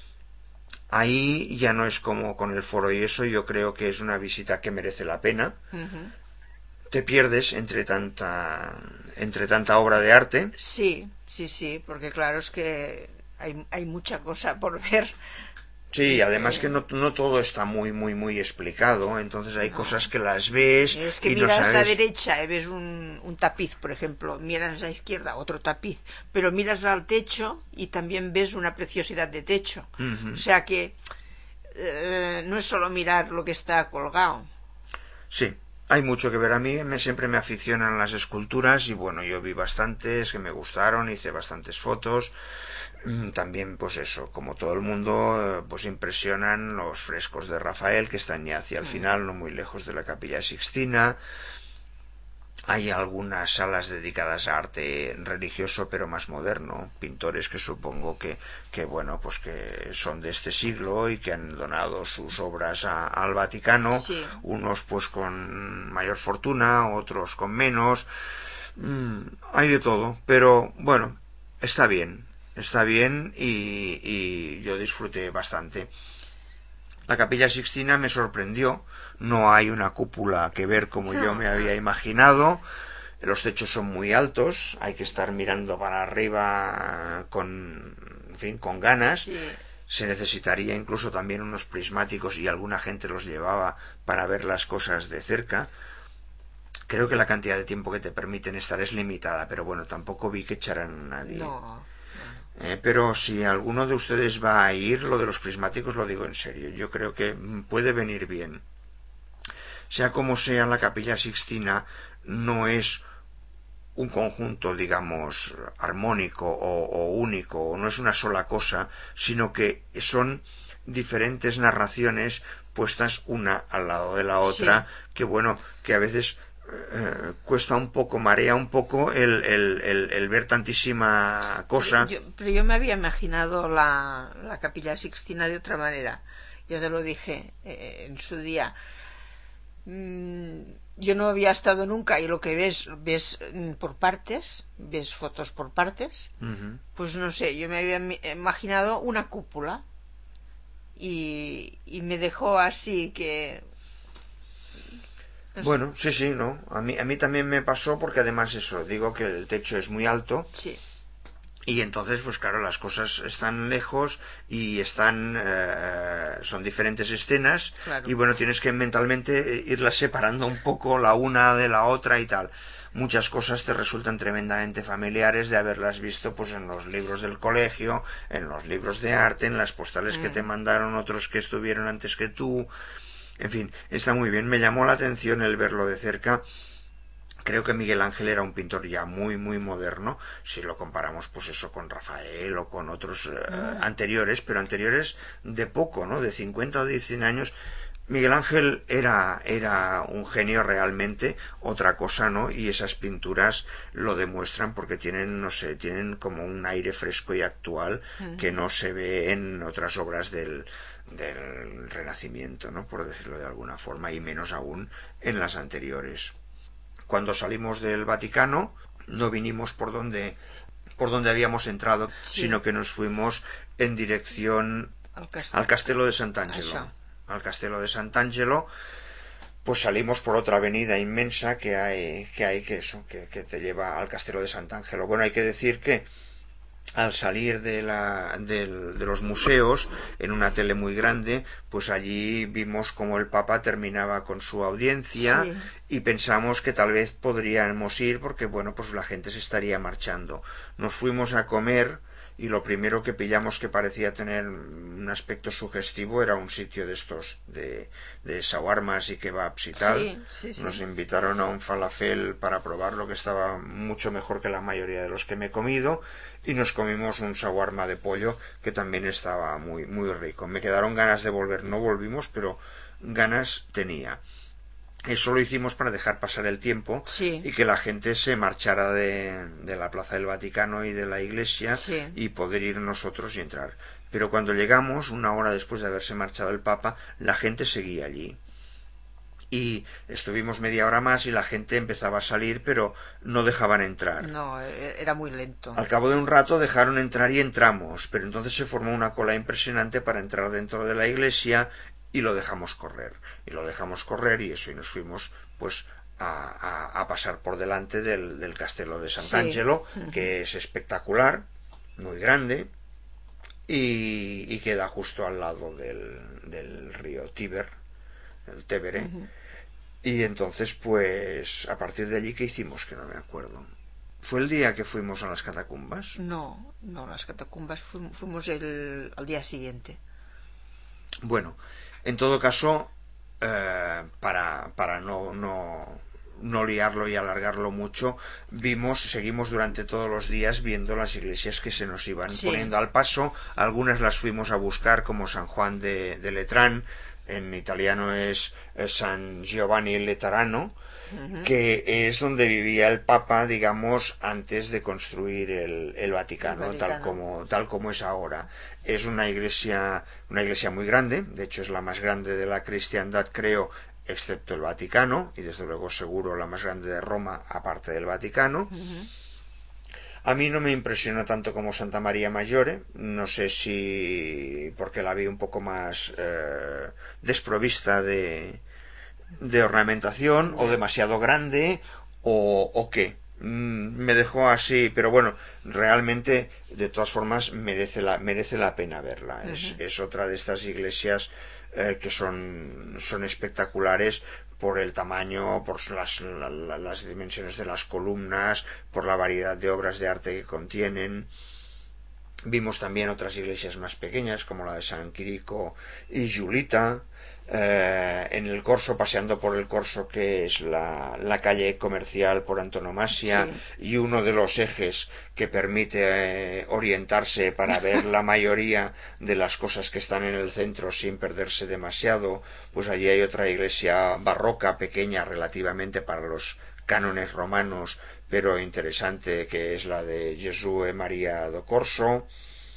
Speaker 1: Ahí ya no es como con el foro y eso, yo creo que es una visita que merece la pena.
Speaker 2: Ujú.
Speaker 1: Te pierdes entre tanta entre tanta obra de arte.
Speaker 2: Sí, sí, sí, porque claro es que hay, hay mucha cosa por ver.
Speaker 1: Sí, además que
Speaker 2: Eh,
Speaker 1: no, no todo está muy, muy, muy explicado, entonces hay cosas
Speaker 2: no.
Speaker 1: que las ves
Speaker 2: Es que
Speaker 1: y no
Speaker 2: miras a la
Speaker 1: sabes.
Speaker 2: derecha y ves un, un tapiz, por ejemplo, miras a la izquierda otro tapiz, pero miras al techo y también ves una preciosidad de techo.
Speaker 1: Uh-huh.
Speaker 2: O sea que eh, no es solo mirar lo que está colgado.
Speaker 1: Sí, hay mucho que ver. A mí me, siempre me aficionan las esculturas y bueno, yo vi bastantes que me gustaron, hice bastantes fotos. También, pues eso, como todo el mundo, pues impresionan los frescos de Rafael que están ya hacia el final, no muy lejos de la Capilla Sixtina. Hay algunas salas dedicadas a arte religioso pero más moderno, pintores que supongo que, que bueno, pues que son de este siglo y que han donado sus obras a, al Vaticano,
Speaker 2: Sí.
Speaker 1: unos pues con mayor fortuna, otros con menos. Mm, hay de todo, pero bueno, está bien, está bien y, y yo disfruté bastante. La Capilla Sixtina me sorprendió, no hay una cúpula que ver como yo me había imaginado, los techos son muy altos, hay que estar mirando para arriba con, en fin, con ganas.
Speaker 2: Sí.
Speaker 1: Se necesitaría incluso también unos prismáticos y alguna gente los llevaba para ver las cosas de cerca. Creo que la cantidad de tiempo que te permiten estar es limitada, pero bueno, tampoco vi que echaran a nadie.
Speaker 2: No.
Speaker 1: Eh, pero si alguno de ustedes va a ir, lo de los prismáticos lo digo en serio. Yo creo que puede venir bien. Sea como sea, la Capilla Sixtina no es un conjunto, digamos, armónico o, o único, o no es una sola cosa, sino que son diferentes narraciones puestas una al lado de la otra,
Speaker 2: Sí.
Speaker 1: que bueno, que a veces eh, cuesta un poco, marea un poco el, el, el, el ver tantísima cosa.
Speaker 2: Yo, pero yo me había imaginado la, la Capilla Sixtina de otra manera. Ya te lo dije eh, en su día. Mm, yo no había estado nunca y lo que ves, ves mm, por partes, ves fotos por partes.
Speaker 1: Uh-huh.
Speaker 2: Pues no sé, yo me había imaginado una cúpula y, y me dejó así que...
Speaker 1: No sé. Bueno, sí, sí, no. A mí, a mí también me pasó porque además eso, digo que el techo es muy alto.
Speaker 2: Sí.
Speaker 1: Y entonces, pues claro, las cosas están lejos y están eh, son diferentes escenas.
Speaker 2: Claro.
Speaker 1: Y bueno, tienes que mentalmente irlas separando un poco la una de la otra y tal. Muchas cosas te resultan tremendamente familiares de haberlas visto pues en los libros del colegio, en los libros de arte, en las postales mm. que te mandaron otros que estuvieron antes que tú. En fin, está muy bien. Me llamó la atención el verlo de cerca. Creo que Miguel Ángel era un pintor ya muy, muy moderno, si lo comparamos, pues eso, con Rafael o con otros eh,
Speaker 2: Ah.
Speaker 1: anteriores, pero anteriores de poco, ¿no? De cincuenta o de cien años. Miguel Ángel era, era un genio realmente, otra cosa, ¿no? Y esas pinturas lo demuestran porque tienen, no sé, tienen como un aire fresco y actual uh-huh. que no se ve en otras obras del, del Renacimiento, ¿no? Por decirlo de alguna forma, y menos aún en las anteriores. Cuando salimos del Vaticano no vinimos por donde por donde habíamos entrado, sí. sino que nos fuimos en dirección
Speaker 2: al castelo,
Speaker 1: al castelo de Sant'Angelo. Al castelo de Sant'Angelo, pues salimos por otra avenida inmensa que hay que hay que eso, que, que te lleva al castelo de Sant'Angelo. Bueno, hay que decir que al salir de, la, de, de los museos en una tele muy grande, pues allí vimos como el Papa terminaba con su audiencia sí. y pensamos que tal vez podríamos ir porque bueno, pues la gente se estaría marchando. Nos fuimos a comer y lo primero que pillamos que parecía tener un aspecto sugestivo era un sitio de estos de, de shawarmas y kebabs y tal.
Speaker 2: Sí, sí, sí.
Speaker 1: Nos invitaron a un falafel para probarlo, que estaba mucho mejor que la mayoría de los que me he comido, y nos comimos un shawarma de pollo que también estaba muy, muy rico. Me quedaron ganas de volver, no volvimos, pero ganas tenía. Eso lo hicimos para dejar pasar el tiempo,
Speaker 2: sí,
Speaker 1: y que la gente se marchara de, de la Plaza del Vaticano y de la iglesia,
Speaker 2: sí,
Speaker 1: y poder ir nosotros y entrar. Pero cuando llegamos, una hora después de haberse marchado el Papa, la gente seguía allí. Y estuvimos media hora más y la gente empezaba a salir, pero no dejaban entrar.
Speaker 2: No, era muy lento.
Speaker 1: Al cabo de un rato dejaron entrar y entramos, pero entonces se formó una cola impresionante para entrar dentro de la iglesia, y lo dejamos correr. Y lo dejamos correr y eso, y nos fuimos pues a, a, a pasar por delante del, del Castelo de Sant'Angelo, sí, que es espectacular, muy grande, y, y queda justo al lado del, del río Tíber, el Tevere. Uh-huh. Y entonces pues a partir de allí, ¿qué hicimos? Que no me acuerdo. ¿Fue el día que fuimos a las catacumbas?
Speaker 2: No, no, las catacumbas fuimos, fuimos el, al día siguiente.
Speaker 1: Bueno, en todo caso, eh, para, para no, no, no liarlo y alargarlo mucho, vimos, seguimos durante todos los días viendo las iglesias que se nos iban, sí, poniendo al paso. Algunas las fuimos a buscar, como San Juan de, de Letrán, en italiano es, es San Giovanni Laterano, uh-huh, que es donde vivía el Papa, digamos, antes de construir el, el, Vaticano, el Vaticano, tal como, tal como es ahora. Es una iglesia, una iglesia muy grande, de hecho es la más grande de la cristiandad, creo, excepto el Vaticano, y desde luego seguro la más grande de Roma, aparte del Vaticano. Uh-huh. A mí no me impresionó tanto como Santa María Maggiore, no sé si porque la vi un poco más eh, desprovista de, de ornamentación, o demasiado grande, o, o qué. Mm, me dejó así, pero bueno, realmente de todas formas merece la, merece la pena verla. Uh-huh. Es, es otra de estas iglesias eh, que son, son espectaculares, por el tamaño, por las, la, las dimensiones de las columnas, por la variedad de obras de arte que contienen. Vimos también otras iglesias más pequeñas, como la de San Quirico y Giulita, eh, en el Corso, paseando por el Corso, que es la, la calle comercial por antonomasia, sí, y uno de los ejes que permite eh, orientarse para ver la mayoría de las cosas que están en el centro sin perderse demasiado. Pues allí hay otra iglesia barroca, pequeña relativamente para los cánones romanos, pero interesante, que es la de Gesù e María do Corso.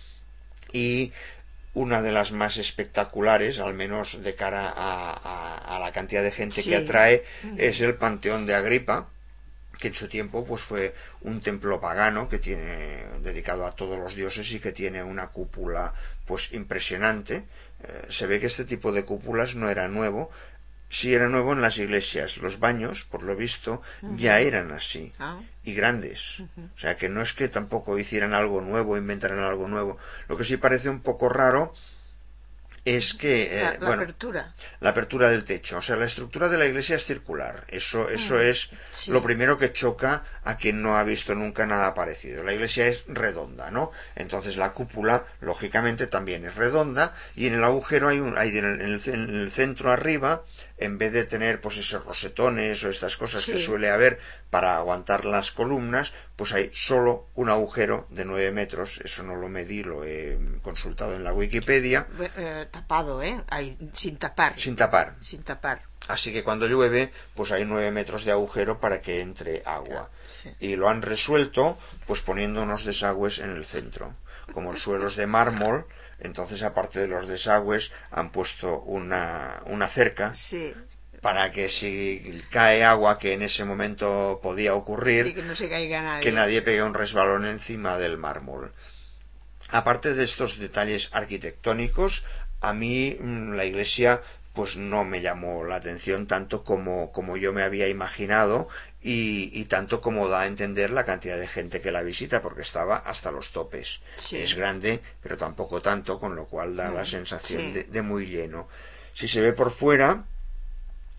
Speaker 1: Y una de las más espectaculares, al menos de cara a, a, a la cantidad de gente, sí, que atrae, es el Panteón de Agripa, que en su tiempo pues fue un templo pagano que tiene dedicado a todos los dioses y que tiene una cúpula pues impresionante. Eh, se ve que este tipo de cúpulas no era nuevo. Sí era nuevo en las iglesias. Los baños, por lo visto, uh-huh, ya eran así, ah, y grandes. Uh-huh. O sea que no es que tampoco hicieran algo nuevo, inventaran algo nuevo. Lo que sí parece un poco raro es que eh,
Speaker 2: la, la
Speaker 1: bueno,
Speaker 2: apertura
Speaker 1: la apertura del techo, o sea, la estructura de la iglesia es circular. Eso, eso uh-huh, es, sí, lo primero que choca a quien no ha visto nunca nada parecido. La iglesia es redonda, ¿no? Entonces la cúpula, lógicamente, también es redonda, y en el agujero hay un, hay en el, en el, en el centro arriba, en vez de tener pues esos rosetones o estas cosas, sí, que suele haber para aguantar las columnas, pues hay solo un agujero de nueve metros. Eso no lo medí, lo he consultado en la Wikipedia.
Speaker 2: Eh, tapado, ¿eh? Hay, sin tapar.
Speaker 1: Sin tapar.
Speaker 2: Sin tapar.
Speaker 1: Así que cuando llueve, pues hay nueve metros de agujero para que entre agua. Sí. Y lo han resuelto pues poniendo unos desagües en el centro. Como el suelo es de mármol, entonces aparte de los desagües han puesto una, una cerca, sí, para que si cae agua, que en ese momento podía ocurrir,
Speaker 2: sí, que no se caiga nadie,
Speaker 1: que nadie pegue un resbalón encima del mármol. Aparte de estos detalles arquitectónicos, a mí la iglesia pues no me llamó la atención tanto como, como yo me había imaginado, y, y tanto como da a entender la cantidad de gente que la visita, porque estaba hasta los topes. Sí. Es grande, pero tampoco tanto, con lo cual da, sí, la sensación, sí, de, de muy lleno. Si se ve por fuera,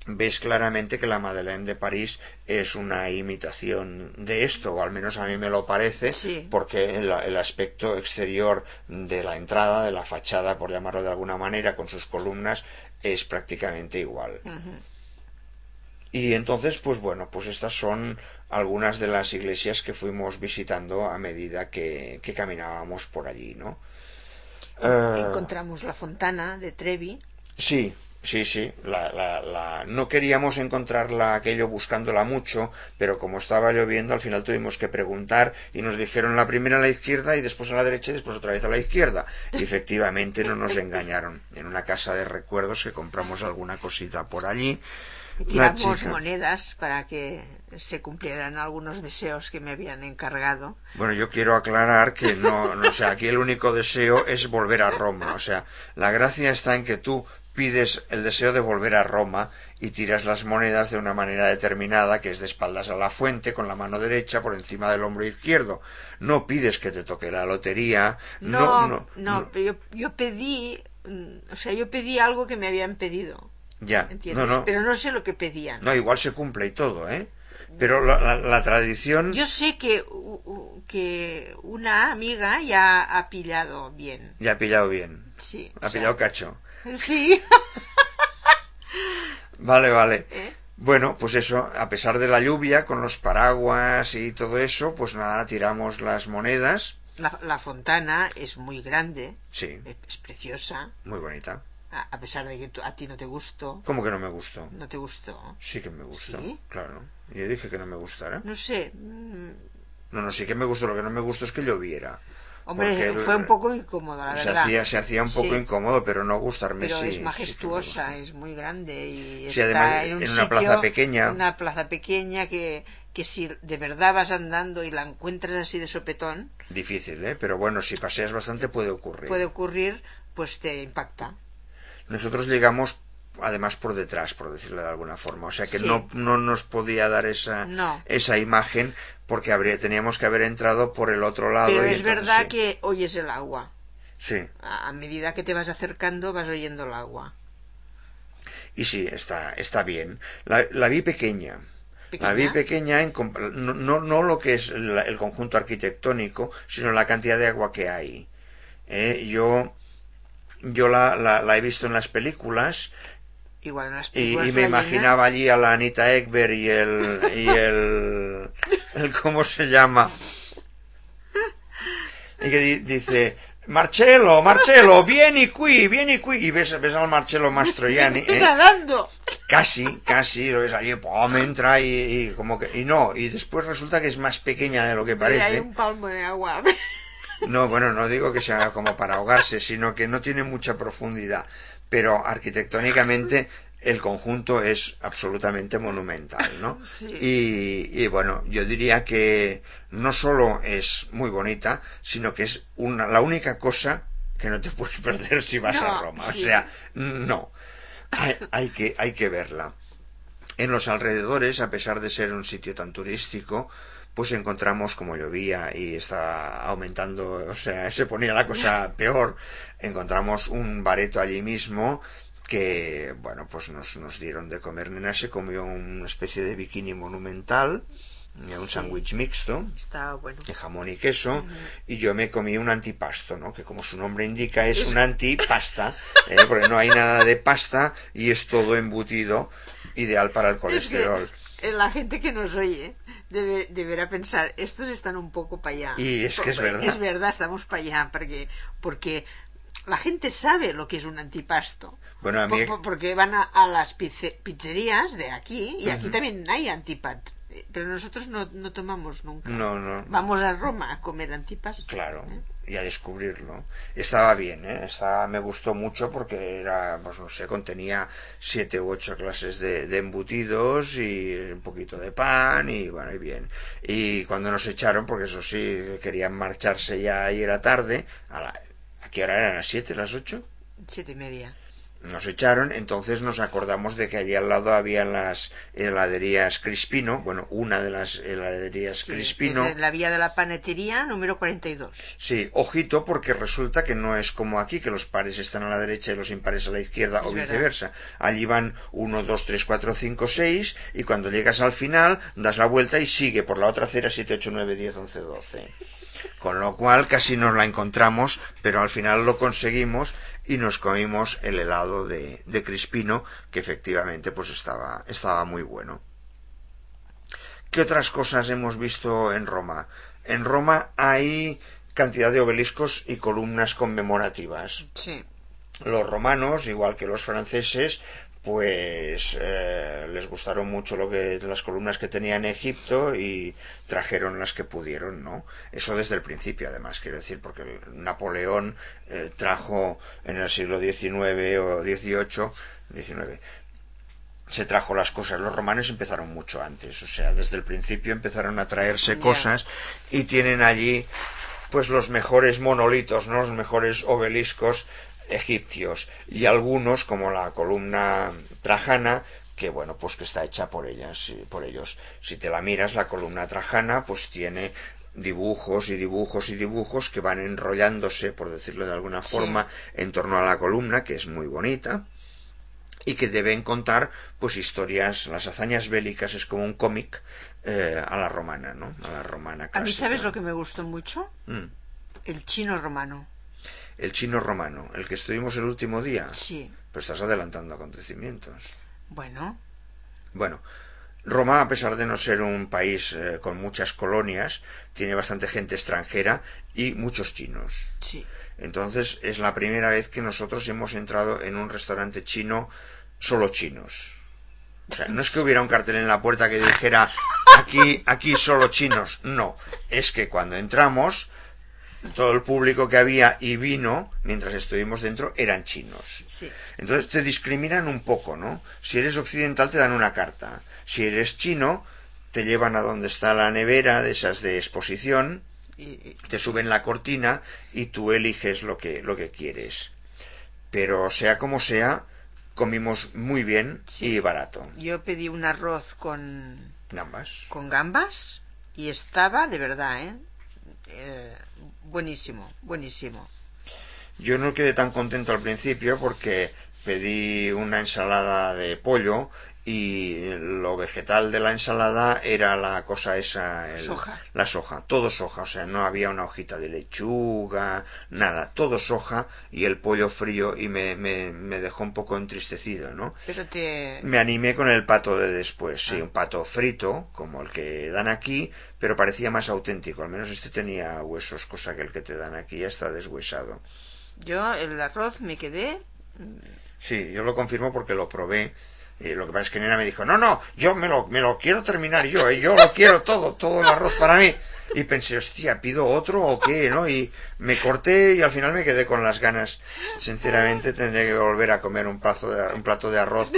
Speaker 1: ves claramente que la Madeleine de París es una imitación de esto, o al menos a mí me lo parece,
Speaker 2: sí.
Speaker 1: porque el, el aspecto exterior de la entrada, de la fachada, por llamarlo de alguna manera, con sus columnas, es prácticamente igual.
Speaker 2: Uh-huh.
Speaker 1: Y entonces, pues bueno, pues estas son algunas de las iglesias que fuimos visitando a medida que, que caminábamos por allí, ¿no?
Speaker 2: Encontramos uh, la Fontana de Trevi.
Speaker 1: Sí, sí, sí. La, la, la... No queríamos encontrarla aquello buscándola mucho, pero como estaba lloviendo, al final tuvimos que preguntar y nos dijeron la primera a la izquierda y después a la derecha y después otra vez a la izquierda. Y efectivamente no nos engañaron. En una casa de recuerdos que compramos alguna cosita por allí.
Speaker 2: Tiramos monedas para que se cumplieran algunos deseos que me habían encargado.
Speaker 1: Bueno, yo quiero aclarar que no, no o sea, aquí el único deseo es volver a Roma. O sea, la gracia está en que tú pides el deseo de volver a Roma y tiras las monedas de una manera determinada, que es de espaldas a la fuente, con la mano derecha por encima del hombro izquierdo. No pides que te toque la lotería.
Speaker 2: No,
Speaker 1: no, no.
Speaker 2: no,
Speaker 1: no.
Speaker 2: Pero yo, yo pedí, o sea, yo pedí algo que me habían pedido.
Speaker 1: Ya,
Speaker 2: ¿entiendes?
Speaker 1: no, no.
Speaker 2: Pero no sé lo que pedían.
Speaker 1: No, igual se cumple y todo, ¿eh? Pero la, la, la tradición...
Speaker 2: Yo sé que, que una amiga ya ha pillado bien.
Speaker 1: Ya ha pillado bien.
Speaker 2: Sí.
Speaker 1: Ha pillado sea... cacho.
Speaker 2: Sí.
Speaker 1: Vale, vale.
Speaker 2: ¿Eh?
Speaker 1: Bueno, pues eso, a pesar de la lluvia, con los paraguas y todo eso, pues nada, tiramos las monedas.
Speaker 2: La, la fontana es muy grande.
Speaker 1: Sí.
Speaker 2: Es, es preciosa.
Speaker 1: Muy bonita.
Speaker 2: A pesar de que tú, a ti no te gustó.
Speaker 1: ¿Cómo que no me gustó?
Speaker 2: ¿No te gustó?
Speaker 1: Sí que me gustó,
Speaker 2: ¿Sí?
Speaker 1: Claro. Yo dije que no me gustara.
Speaker 2: No sé.
Speaker 1: No, no, sí que me gustó. Lo que no me gustó es que lloviera.
Speaker 2: Hombre,
Speaker 1: porque
Speaker 2: fue un poco incómodo, la
Speaker 1: se
Speaker 2: verdad.
Speaker 1: Hacía, se hacía un poco
Speaker 2: sí.
Speaker 1: incómodo, pero no gustarme
Speaker 2: pero
Speaker 1: sí.
Speaker 2: es majestuosa,
Speaker 1: sí
Speaker 2: es muy grande y
Speaker 1: sí,
Speaker 2: está
Speaker 1: además,
Speaker 2: en, un
Speaker 1: en
Speaker 2: sitio,
Speaker 1: una plaza pequeña.
Speaker 2: Una plaza pequeña que, que si de verdad vas andando y la encuentras así de sopetón.
Speaker 1: Difícil, ¿eh? Pero bueno, si paseas bastante puede ocurrir.
Speaker 2: Puede ocurrir, pues te impacta.
Speaker 1: Nosotros llegamos además por detrás, por decirlo de alguna forma, o sea que
Speaker 2: sí.
Speaker 1: no, no nos podía dar esa,
Speaker 2: no.
Speaker 1: esa imagen porque habría, teníamos que haber entrado por el otro lado.
Speaker 2: Pero
Speaker 1: y
Speaker 2: es
Speaker 1: entonces,
Speaker 2: verdad
Speaker 1: sí.
Speaker 2: que oyes el agua.
Speaker 1: Sí.
Speaker 2: A, a medida que te vas acercando vas oyendo el agua.
Speaker 1: Y sí, está, está bien. La, la vi pequeña.
Speaker 2: ¿Pequeña?
Speaker 1: La vi pequeña, en, no, no, no lo que es el, el conjunto arquitectónico, sino la cantidad de agua que hay. Eh, yo yo la, la, la he visto en las películas.
Speaker 2: Igual en las
Speaker 1: películas y, y me imaginaba allí a la Anita Ekberg y el y el, el ¿cómo se llama? Y que di, dice Marcello, Marcello, vieni qui, vieni qui y ves, ves al Marcello Mastroianni ¿eh?
Speaker 2: nadando.
Speaker 1: Casi, casi lo ves allí, pum, entra y, y como que y no, y después resulta que es más pequeña de lo que parece.
Speaker 2: Hay un palmo de agua.
Speaker 1: No, bueno, no digo que sea como para ahogarse, sino que no tiene mucha profundidad, pero arquitectónicamente el conjunto es absolutamente monumental, ¿no?
Speaker 2: Sí.
Speaker 1: Y, y bueno, yo diría que no solo es muy bonita, sino que es una, la única cosa que no te puedes perder si vas
Speaker 2: no,
Speaker 1: a Roma.
Speaker 2: Sí.
Speaker 1: O sea, no, hay, hay, que, hay que verla. En los alrededores, a pesar de ser un sitio tan turístico, pues encontramos, como llovía y estaba aumentando, o sea, se ponía la cosa peor, encontramos un bareto allí mismo que, bueno, pues nos, nos dieron de comer. Nena se comió una especie de bikini monumental, un sí. sándwich mixto,
Speaker 2: está bueno,
Speaker 1: de jamón y queso,
Speaker 2: uh-huh.
Speaker 1: y yo me comí un antipasto, ¿no? Que como su nombre indica es un antipasta, ¿eh? Porque no hay nada de pasta y es todo embutido, ideal para el colesterol.
Speaker 2: Es que la gente que nos oye debe, deberá pensar, estos están un poco para allá.
Speaker 1: Y es que es verdad.
Speaker 2: Es verdad, estamos para allá, porque, porque la gente sabe lo que es un antipasto.
Speaker 1: Bueno, a mí...
Speaker 2: Por, porque van a, a las pizzerías de aquí, y aquí uh-huh. también hay antipasto. Pero nosotros no, no tomamos nunca.
Speaker 1: No, no.
Speaker 2: Vamos a Roma a comer antipasto.
Speaker 1: Claro,
Speaker 2: ¿eh?
Speaker 1: Y a descubrirlo. Estaba bien, ¿eh? Estaba, me gustó mucho porque era, pues no sé, contenía siete u ocho clases de, de embutidos y un poquito de pan y bueno, y bien. Y cuando nos echaron, porque eso sí, querían marcharse ya y era tarde, a, la, ¿a qué hora eran? ¿Las siete, las ocho?
Speaker 2: Siete y media.
Speaker 1: nos echaron, entonces nos acordamos de que allí al lado había las heladerías Crispino, bueno, una de las heladerías
Speaker 2: sí,
Speaker 1: Crispino.
Speaker 2: Es en la vía de la Panetería número cuarenta y dos.
Speaker 1: Sí, ojito, porque resulta que no es como aquí, que los pares están a la derecha y los impares a la izquierda,
Speaker 2: es
Speaker 1: o
Speaker 2: verdad.
Speaker 1: viceversa. Allí van uno, dos, tres, cuatro, cinco, seis, y cuando llegas al final das la vuelta y sigue por la otra acera siete, ocho, nueve, diez, once, doce. Con lo cual casi nos la encontramos, pero al final lo conseguimos y nos comimos el helado de, de Crispino, que efectivamente pues estaba, estaba muy bueno. ¿Qué otras cosas hemos visto en Roma? En Roma hay cantidad de obeliscos y columnas conmemorativas.
Speaker 2: Sí.
Speaker 1: Los romanos, igual que los franceses, pues eh, les gustaron mucho lo que las columnas que tenía en Egipto y trajeron las que pudieron, ¿no? Eso desde el principio, además, quiero decir, porque Napoleón eh, trajo en el siglo diecinueve o dieciocho, diecinueve, se trajo las cosas. Los romanos empezaron mucho antes, o sea, desde el principio empezaron a traerse
Speaker 2: Ya.
Speaker 1: cosas y tienen allí pues los mejores monolitos, ¿no? Los mejores obeliscos egipcios y algunos como la columna trajana, que bueno, pues que está hecha por ellas, por ellos. Si te la miras, la columna trajana pues tiene dibujos y dibujos y dibujos que van enrollándose, por decirlo de alguna
Speaker 2: Sí.
Speaker 1: forma, en torno a la columna, que es muy bonita y que deben contar pues historias, las hazañas bélicas. Es como un cómic eh, a la romana, ¿no? A la romana clásica.
Speaker 2: A mí, ¿sabes lo que me gustó mucho?
Speaker 1: Mm.
Speaker 2: El chino romano.
Speaker 1: El chino romano, el que estuvimos el último día.
Speaker 2: Sí.
Speaker 1: Pero estás adelantando acontecimientos.
Speaker 2: Bueno,
Speaker 1: Bueno, Roma, a pesar de no ser un país eh, con muchas colonias, tiene bastante gente extranjera y muchos chinos.
Speaker 2: sí.
Speaker 1: Entonces es la primera vez que nosotros hemos entrado en un restaurante chino solo chinos. O sea, no es que hubiera un cartel en la puerta que dijera aquí, aquí solo chinos. No, es que cuando entramos todo el público que había y vino mientras estuvimos dentro eran chinos.
Speaker 2: Sí.
Speaker 1: Entonces te discriminan un poco, ¿no? Si eres occidental te dan una carta. Si eres chino te llevan a donde está la nevera de esas de exposición,
Speaker 2: Y, y-
Speaker 1: te suben la cortina y tú eliges lo que, lo que quieres. Pero sea como sea, comimos muy bien
Speaker 2: Sí.
Speaker 1: y barato.
Speaker 2: yo pedí un arroz con,
Speaker 1: Gambas.
Speaker 2: con gambas y estaba de verdad, ¿eh? Eh, buenísimo, buenísimo.
Speaker 1: Yo no quedé tan contento al principio porque pedí una ensalada de pollo y lo vegetal de la ensalada era la cosa esa, el-
Speaker 2: Soja.
Speaker 1: la soja, todo soja, o sea, no había una hojita de lechuga, nada, todo soja y el pollo frío y me, me, me dejó un poco entristecido, ¿no?
Speaker 2: Pero te...
Speaker 1: Me animé con el pato de después, sí,
Speaker 2: Ah.
Speaker 1: un pato frito, como el que dan aquí, pero parecía más auténtico, al menos este tenía huesos, cosa que el que te dan aquí ya está deshuesado.
Speaker 2: Yo el arroz me quedé...
Speaker 1: Sí, yo lo confirmo porque lo probé. Y lo que pasa es que Nena me dijo, no, no, yo me lo, me lo quiero terminar yo, ¿eh? Yo lo quiero todo, todo el arroz para mí. Y pensé, hostia, ¿pido otro o qué? ¿No? Y me corté y al final me quedé con las ganas. Sinceramente tendré que volver a comer un plato de, un plato de arroz.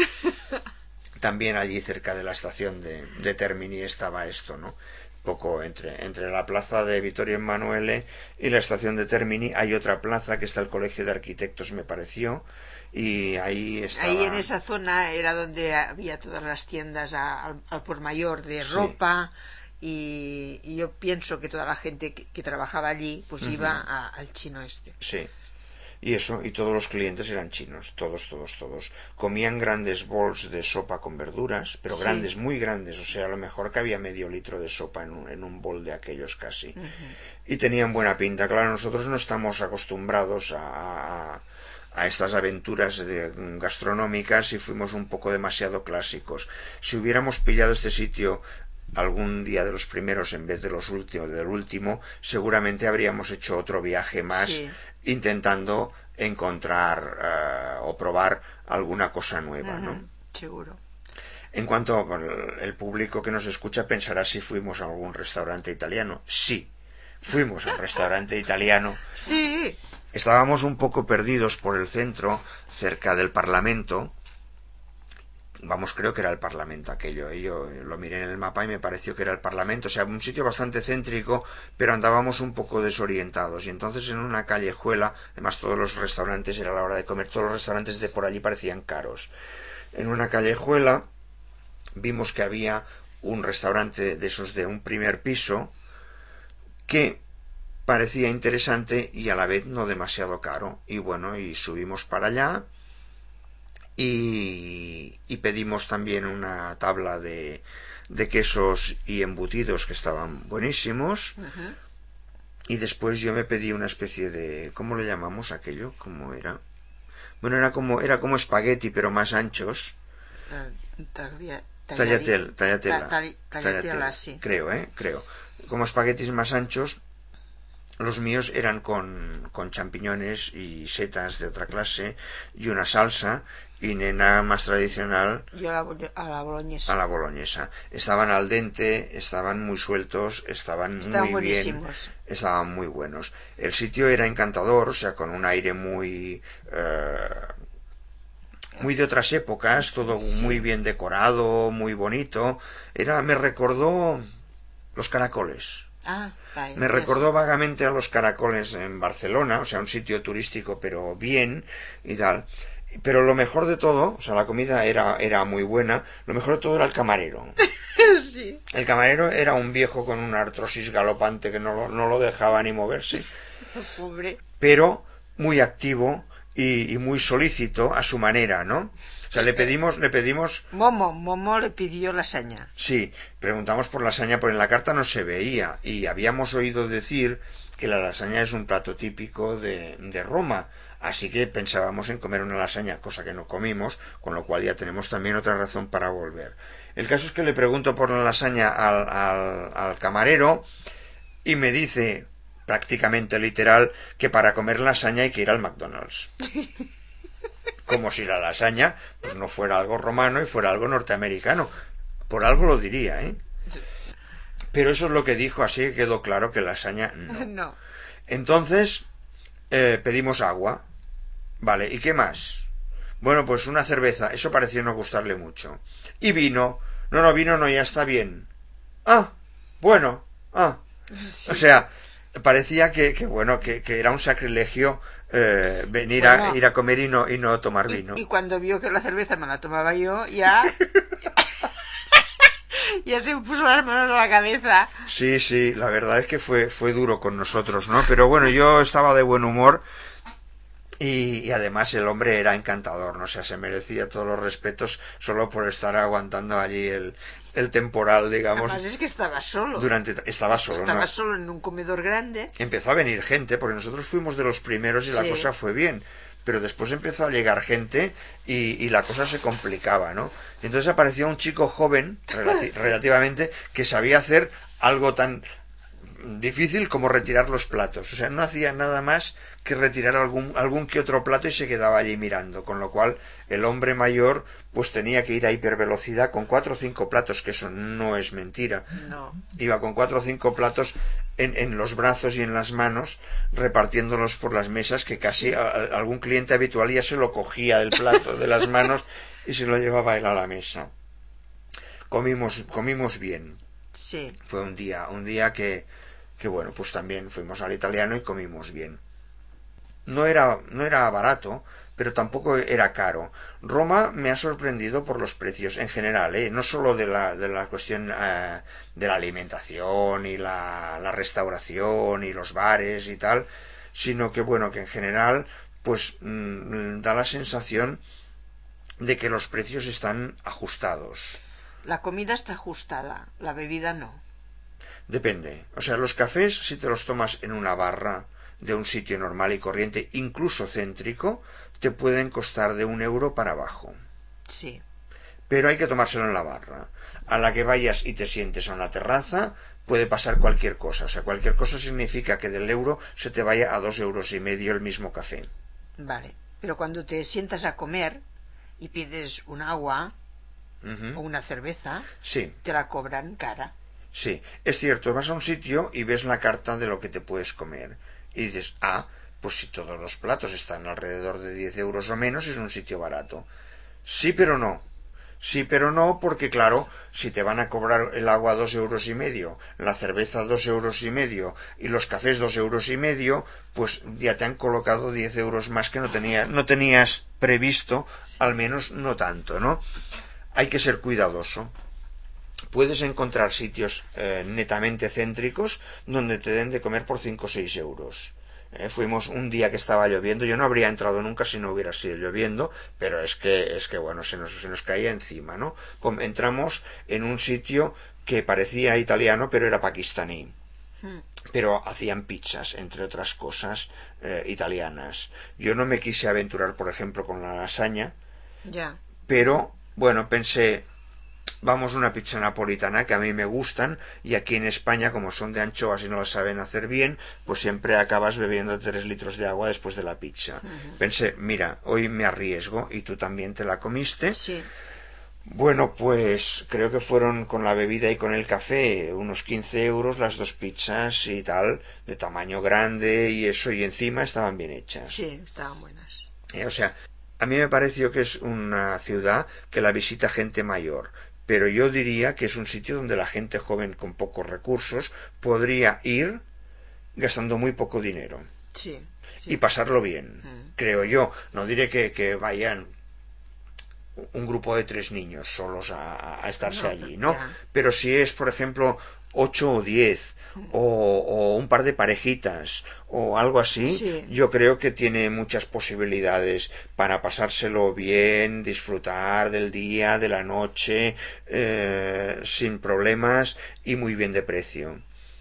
Speaker 1: También allí cerca de la estación de, de Termini estaba esto, ¿no? Poco entre, entre la plaza de Vittorio Emanuele y la estación de Termini hay otra plaza que está el Colegio de Arquitectos, me pareció, y ahí estaba...
Speaker 2: Ahí en esa zona era donde había todas las tiendas a- al, al por mayor de
Speaker 1: Sí.
Speaker 2: ropa y, y yo pienso que toda la gente que, que trabajaba allí pues
Speaker 1: Ujú.
Speaker 2: iba a- al chino este.
Speaker 1: Sí. Y eso, y todos los clientes eran chinos, todos, todos, todos. Comían grandes bols de sopa con verduras, pero
Speaker 2: Sí.
Speaker 1: grandes, muy grandes, o sea, a lo mejor que había medio litro de sopa en un, en un bol de aquellos casi.
Speaker 2: Ujú.
Speaker 1: Y tenían buena pinta. Claro, nosotros no estamos acostumbrados a, a, a estas aventuras de, gastronómicas y fuimos un poco demasiado clásicos. Si hubiéramos pillado este sitio algún día de los primeros en vez de los últimos del último, seguramente habríamos hecho otro viaje más
Speaker 2: Sí.
Speaker 1: intentando encontrar eh, o probar alguna cosa nueva,
Speaker 2: Ujú,
Speaker 1: ¿no?
Speaker 2: seguro.
Speaker 1: En cuanto al público que nos escucha pensará si fuimos a algún restaurante italiano. Sí, fuimos al restaurante italiano.
Speaker 2: Sí.
Speaker 1: Estábamos un poco perdidos por el centro, cerca del Parlamento, Vamos, creo que era el Parlamento aquello, ¿eh? Yo lo miré en el mapa y me pareció que era el Parlamento, o sea, un sitio bastante céntrico, pero andábamos un poco desorientados, y entonces en una callejuela, además todos los restaurantes, era la hora de comer, todos los restaurantes de por allí parecían caros. En una callejuela vimos que había un restaurante de esos de un primer piso que parecía interesante y a la vez no demasiado caro, y bueno, y subimos para allá. Y, y pedimos también una tabla de, de quesos y embutidos que estaban buenísimos.
Speaker 2: Ajá.
Speaker 1: Y después yo me pedí una especie de... ¿Cómo le llamamos aquello? ¿Cómo era? Bueno, era como, era como espagueti, pero más anchos.
Speaker 2: Uh, taglia,
Speaker 1: Tagliatella, tagliatella,
Speaker 2: tagliatella, tagliatella, sí.
Speaker 1: Creo, ¿eh? Creo. Como espaguetis más anchos. Los míos eran con, con champiñones y setas de otra clase y una salsa, y nena más tradicional
Speaker 2: Yo a la, a la boloñesa.
Speaker 1: a la boloñesa. Estaban al dente, estaban muy sueltos, estaban,
Speaker 2: estaban
Speaker 1: muy
Speaker 2: buenísimos.
Speaker 1: bien, estaban muy buenos. El sitio era encantador, o sea, con un aire muy... Eh, muy de otras épocas, todo
Speaker 2: Sí.
Speaker 1: muy bien decorado, muy bonito. Era, me recordó los caracoles.
Speaker 2: Ah, vale.
Speaker 1: Me recordó vagamente a los caracoles en Barcelona, o sea, un sitio turístico, pero bien y tal. Pero lo mejor de todo, o sea, la comida era, era muy buena, lo mejor de todo era el camarero.
Speaker 2: Sí.
Speaker 1: El camarero era un viejo con una artrosis galopante que no lo, no lo dejaba ni moverse,
Speaker 2: Pobre.
Speaker 1: pero muy activo y, y muy solícito a su manera, ¿no? O sea, le pedimos, le pedimos...
Speaker 2: Momo, Momo le pidió lasaña.
Speaker 1: Sí, preguntamos por lasaña, pero en la carta no se veía, y habíamos oído decir que la lasaña es un plato típico de, de Roma, así que pensábamos en comer una lasaña, cosa que no comimos, con lo cual ya tenemos también otra razón para volver. El caso es que le pregunto por la lasaña al, al, al camarero, y me dice, prácticamente literal, que para comer lasaña hay que ir al McDonald's. Como si la lasaña pues no fuera algo romano y fuera algo norteamericano. Por algo lo diría, ¿eh? Pero eso es lo que dijo, así que quedó claro que lasaña no.
Speaker 2: No.
Speaker 1: Entonces, eh, pedimos agua. Vale, ¿y qué más? Bueno, pues una cerveza, eso pareció no gustarle mucho. Y vino. No, no, vino no, ya está bien. Ah, bueno, ah.
Speaker 2: Sí.
Speaker 1: O sea, parecía que, que bueno, que, que era un sacrilegio eh, venir
Speaker 2: Bueno,
Speaker 1: a ir a comer y no, y no tomar
Speaker 2: Y,
Speaker 1: vino.
Speaker 2: y cuando vio que la cerveza me la tomaba yo, ya... ya se puso las manos a la cabeza.
Speaker 1: Sí, sí, la verdad es que fue, fue duro con nosotros, ¿no? Pero bueno, yo estaba de buen humor y, y además el hombre era encantador, ¿no? O sea, se merecía todos los respetos solo por estar aguantando allí el, el temporal, digamos.
Speaker 2: Además es que estaba solo.
Speaker 1: Durante, estaba solo,
Speaker 2: Estaba
Speaker 1: ¿no?
Speaker 2: solo en un comedor grande.
Speaker 1: Empezó a venir gente, porque nosotros fuimos de los primeros y la
Speaker 2: Sí.
Speaker 1: cosa fue bien. Pero después empezó a llegar gente y, y la cosa se complicaba, ¿no? Entonces apareció un chico joven, relati- relativamente, que sabía hacer algo tan difícil como retirar los platos. O sea, no hacía nada más que retirar algún, algún que otro plato y se quedaba allí mirando. Con lo cual, el hombre mayor pues tenía que ir a hipervelocidad con cuatro o cinco platos, que eso no es mentira.
Speaker 2: No.
Speaker 1: Iba con cuatro o cinco platos en, en los brazos y en las manos, repartiéndolos por las mesas, que casi
Speaker 2: Sí.
Speaker 1: a, a algún cliente habitual ya se lo cogía del plato, de las manos, y se lo llevaba él a la mesa. Comimos, comimos bien.
Speaker 2: Sí.
Speaker 1: Fue un día, un día que, que bueno, pues también fuimos al italiano y comimos bien. No era, no era barato, pero tampoco era caro. Roma me ha sorprendido por los precios en general, ¿eh? No solo de la, de la cuestión eh, de la alimentación y la, la restauración y los bares y tal, sino que bueno, que en general pues mmm, da la sensación de que los precios están ajustados.
Speaker 2: La comida está ajustada, la bebida no.
Speaker 1: Depende. O sea, los cafés, si te los tomas en una barra de un sitio normal y corriente, incluso céntrico, te pueden costar de un euro para abajo.
Speaker 2: Sí.
Speaker 1: Pero hay que tomárselo en la barra. A la que vayas y te sientes en la terraza, puede pasar cualquier cosa. O sea, cualquier cosa significa que del euro se te vaya a dos euros y medio el mismo café.
Speaker 2: Vale. Pero cuando te sientas a comer y pides un agua
Speaker 1: Uh-huh.
Speaker 2: o una cerveza,
Speaker 1: Sí,
Speaker 2: te la cobran cara.
Speaker 1: sí. Es cierto, vas a un sitio y ves la carta de lo que te puedes comer. Y dices, ah, pues si todos los platos están alrededor de diez euros o menos, es un sitio barato. Sí, pero no. Sí, pero no, porque claro, si te van a cobrar el agua dos euros y medio, la cerveza dos euros y medio y los cafés dos euros y medio, pues ya te han colocado diez euros más que no tenías, no tenías previsto, al menos no tanto, ¿no? Hay que ser cuidadoso. Puedes encontrar sitios eh, netamente céntricos donde te den de comer por cinco o seis euros. Eh, fuimos un día que estaba lloviendo, yo no habría entrado nunca si no hubiera sido lloviendo, pero es que, es que bueno, se nos, se nos caía encima, ¿no? Entramos en un sitio que parecía italiano, pero era pakistaní. Pero hacían pizzas, entre otras cosas, eh, italianas. Yo no me quise aventurar, por ejemplo, con la lasaña,
Speaker 2: Ya.
Speaker 1: pero, bueno, pensé, vamos a una pizza napolitana que a mí me gustan, y aquí en España, como son de anchoas y no las saben hacer bien, pues siempre acabas bebiendo tres litros de agua después de la pizza. Uh-huh. Pensé, mira, hoy me arriesgo, y tú también te la comiste.
Speaker 2: Sí.
Speaker 1: Bueno, pues creo que fueron con la bebida y con el café unos quince euros las dos pizzas y tal, de tamaño grande y eso, y encima estaban bien hechas.
Speaker 2: Sí, estaban buenas.
Speaker 1: Eh, o sea, a mí me pareció que es una ciudad que la visita gente mayor, pero yo diría que es un sitio donde la gente joven con pocos recursos podría ir gastando muy poco dinero.
Speaker 2: Sí, sí.
Speaker 1: Y pasarlo bien,
Speaker 2: mm.
Speaker 1: creo yo. No diré que, que vayan un grupo de tres niños solos a, a estarse
Speaker 2: no,
Speaker 1: allí, ¿no?
Speaker 2: Ya.
Speaker 1: Pero si es, por ejemplo, ocho o diez, o, o un par de parejitas, o algo así,
Speaker 2: sí.
Speaker 1: yo creo que tiene muchas posibilidades para pasárselo bien, disfrutar del día, de la noche, eh, sin problemas y muy bien de precio.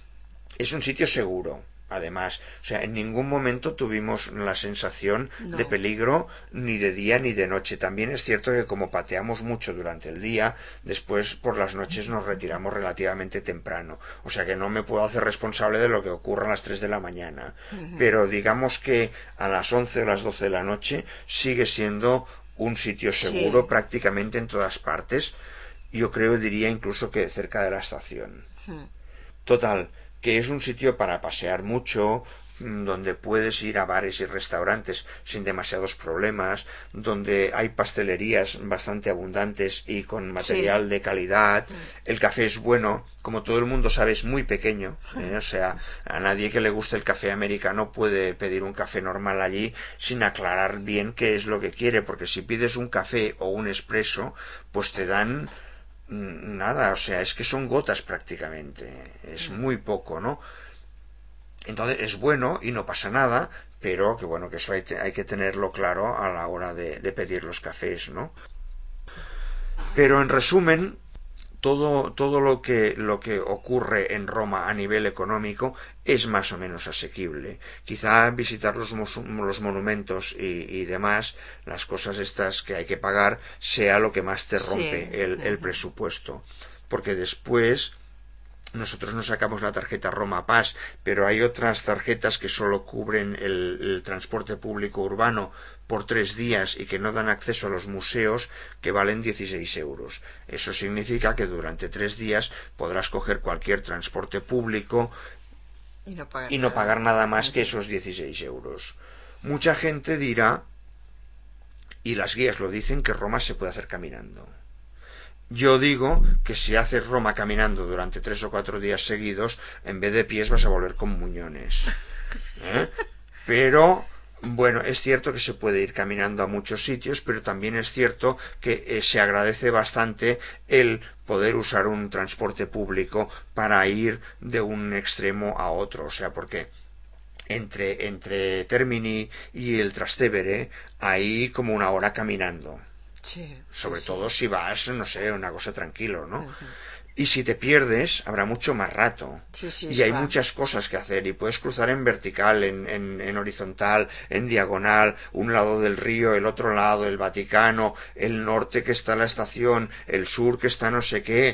Speaker 1: Es un sitio seguro. Además, o sea, en ningún momento tuvimos la sensación
Speaker 2: no.
Speaker 1: de peligro ni de día ni de noche. También es cierto que como pateamos mucho durante el día, después por las noches nos retiramos relativamente temprano. O sea que no me puedo hacer responsable de lo que ocurra a las tres de la mañana. Uh-huh. Pero digamos que a las once o las doce de la noche sigue siendo un sitio seguro, sí, prácticamente en todas partes. Yo creo, diría incluso que cerca de la estación. Uh-huh. Total, que es un sitio para pasear mucho, donde puedes ir a bares y restaurantes sin demasiados problemas, donde hay pastelerías bastante abundantes y con material sí. de calidad. El café es bueno, como todo el mundo sabe, es muy pequeño, ¿eh? O sea, a nadie que le guste el café americano puede pedir un café normal allí sin aclarar bien qué es lo que quiere, porque si pides un café o un espresso, pues te dan nada, o sea, es que son gotas prácticamente, es muy poco, ¿no? Entonces es bueno y no pasa nada, pero que bueno, que eso hay, hay que tenerlo claro a la hora de, de pedir los cafés, ¿no? Pero en resumen, todo, todo lo que, lo que ocurre en Roma a nivel económico es más o menos asequible. Quizá visitar los, los monumentos y, y demás, las cosas estas que hay que pagar, sea lo que más te rompe sí. el, el presupuesto. Porque después nosotros no sacamos la tarjeta Roma Pass, pero hay otras tarjetas que solo cubren el, el transporte público urbano por tres días y que no dan acceso a los museos, que valen dieciséis euros. Eso significa que durante tres días podrás coger cualquier transporte público
Speaker 2: y no pagar,
Speaker 1: y no
Speaker 2: nada.
Speaker 1: pagar nada más que esos dieciséis euros. Mucha gente dirá, y las guías lo dicen, que Roma se puede hacer caminando. Yo digo que si haces Roma caminando durante tres o cuatro días seguidos, en vez de pies vas a volver con muñones. ¿Eh? Pero, bueno, es cierto que se puede ir caminando a muchos sitios, pero también es cierto que eh, se agradece bastante el poder usar un transporte público para ir de un extremo a otro. O sea, porque entre, entre Termini y el Trastevere hay como una hora caminando.
Speaker 2: Sí,
Speaker 1: sobre
Speaker 2: sí,
Speaker 1: todo
Speaker 2: sí.
Speaker 1: si vas, no sé, una cosa tranquilo, ¿no?
Speaker 2: Uh-huh.
Speaker 1: Y si te pierdes, habrá mucho más rato.
Speaker 2: Sí, sí,
Speaker 1: y hay
Speaker 2: clar.
Speaker 1: muchas cosas que hacer. Y puedes cruzar en vertical, en, en, en horizontal, en diagonal, un lado del río, el otro lado, el Vaticano, el norte que está la estación, el sur que está no sé qué.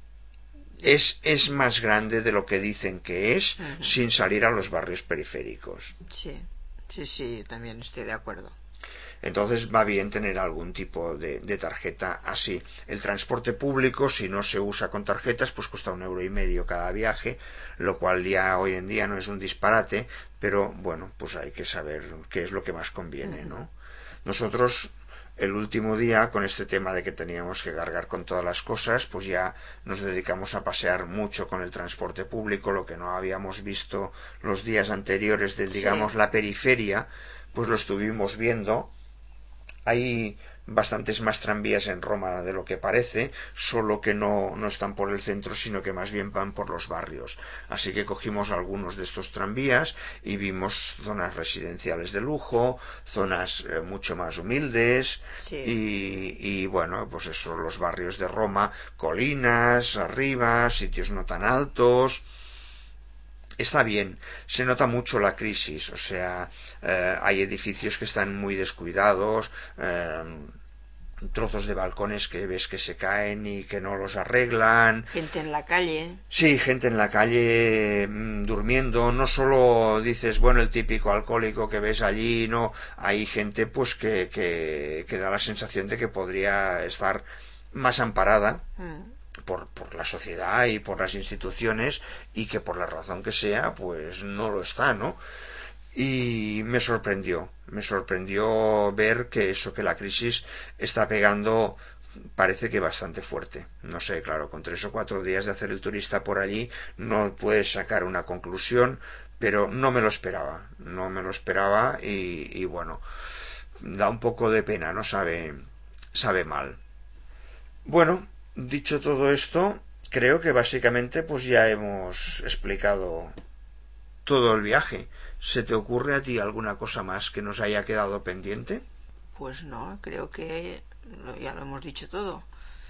Speaker 1: Es, es más grande de lo que dicen que es, uh-huh. sin salir a los barrios periféricos.
Speaker 2: Sí, sí, sí, también estoy de acuerdo.
Speaker 1: Entonces va bien tener algún tipo de, de tarjeta así. El transporte público, si no se usa con tarjetas, pues cuesta un euro y medio cada viaje, lo cual ya hoy en día no es un disparate, pero bueno, pues hay que saber qué es lo que más conviene, ¿no? Nosotros el último día, con este tema de que teníamos que cargar con todas las cosas, pues ya nos dedicamos a pasear mucho con el transporte público, lo que no habíamos visto los días anteriores de, digamos, sí. la periferia, pues lo estuvimos viendo. Hay bastantes más tranvías en Roma de lo que parece, solo que no, no están por el centro, sino que más bien van por los barrios. Así que cogimos algunos de estos tranvías y vimos zonas residenciales de lujo, zonas eh, mucho más humildes, sí. y, y bueno, pues eso, los barrios de Roma, colinas, arriba, sitios no tan altos. Está bien, se nota mucho la crisis, o sea, eh, hay edificios que están muy descuidados, eh, trozos de balcones que ves que se caen y que no los arreglan.
Speaker 2: Gente en la calle.
Speaker 1: Sí, gente en la calle mmm, durmiendo. No solo dices, bueno, el típico alcohólico que ves allí, no. Hay gente pues que, que, que da la sensación de que podría estar más amparada. Mm. Por, por la sociedad y por las instituciones, y que por la razón que sea pues no lo está, ¿no? Y me sorprendió me sorprendió ver que eso, que la crisis está pegando, parece que bastante fuerte. No sé, claro, con tres o cuatro días de hacer el turista por allí no puedes sacar una conclusión, pero no me lo esperaba no me lo esperaba y, y bueno, da un poco de pena, no sabe sabe mal. Bueno, dicho todo esto, creo que básicamente pues ya hemos explicado todo el viaje. ¿Se te ocurre a ti alguna cosa más que nos haya quedado pendiente?
Speaker 2: Pues no, creo que ya lo hemos dicho todo.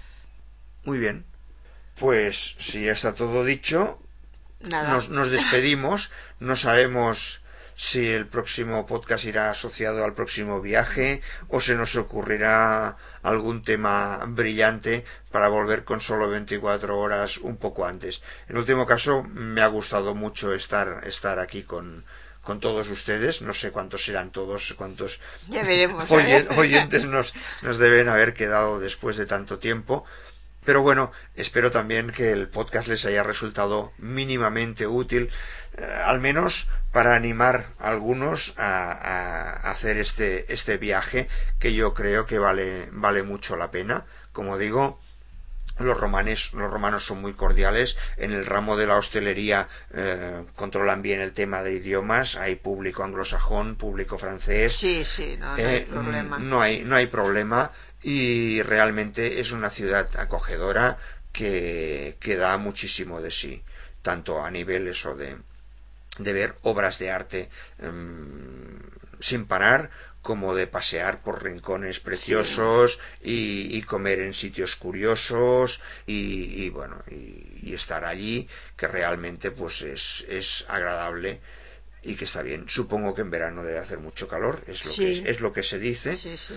Speaker 1: Muy bien. Pues si ya está todo dicho,
Speaker 2: Nada.
Speaker 1: Nos, nos despedimos. No sabemos si el próximo podcast irá asociado al próximo viaje o se nos ocurrirá algún tema brillante para volver con solo veinticuatro horas un poco antes. En último caso, me ha gustado mucho estar, estar aquí con, con todos ustedes. No sé cuántos serán todos, cuántos
Speaker 2: ya veremos,
Speaker 1: oy- oyentes nos, nos deben haber quedado después de tanto tiempo. Pero bueno, espero también que el podcast les haya resultado mínimamente útil, eh, al menos para animar a algunos a, a hacer este, este viaje, que yo creo que vale, vale mucho la pena. Como digo, los romanes, los romanos son muy cordiales. En el ramo de la hostelería eh, controlan bien el tema de idiomas. Hay público anglosajón, público francés.
Speaker 2: Sí, sí, no, no
Speaker 1: eh,
Speaker 2: hay problema.
Speaker 1: No hay, no hay problema. Y realmente es una ciudad acogedora que, que da muchísimo de sí, tanto a nivel eso de, de ver obras de arte um, sin parar, como de pasear por rincones preciosos, sí. y, y comer en sitios curiosos y, y bueno y, y estar allí, que realmente pues es, es agradable y que está bien. Supongo que en verano debe hacer mucho calor, es lo, sí. que, es, es lo que se dice.
Speaker 2: Sí, sí.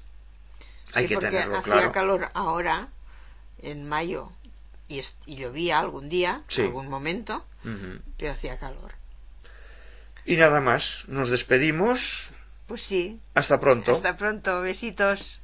Speaker 1: Hay
Speaker 2: sí,
Speaker 1: que
Speaker 2: porque
Speaker 1: tenerlo
Speaker 2: hacía
Speaker 1: claro.
Speaker 2: calor ahora, en mayo, y, y llovía algún día,
Speaker 1: sí.
Speaker 2: algún momento,
Speaker 1: uh-huh.
Speaker 2: pero hacía calor.
Speaker 1: Y nada más, nos despedimos.
Speaker 2: Pues sí.
Speaker 1: Hasta pronto.
Speaker 2: Hasta pronto, besitos.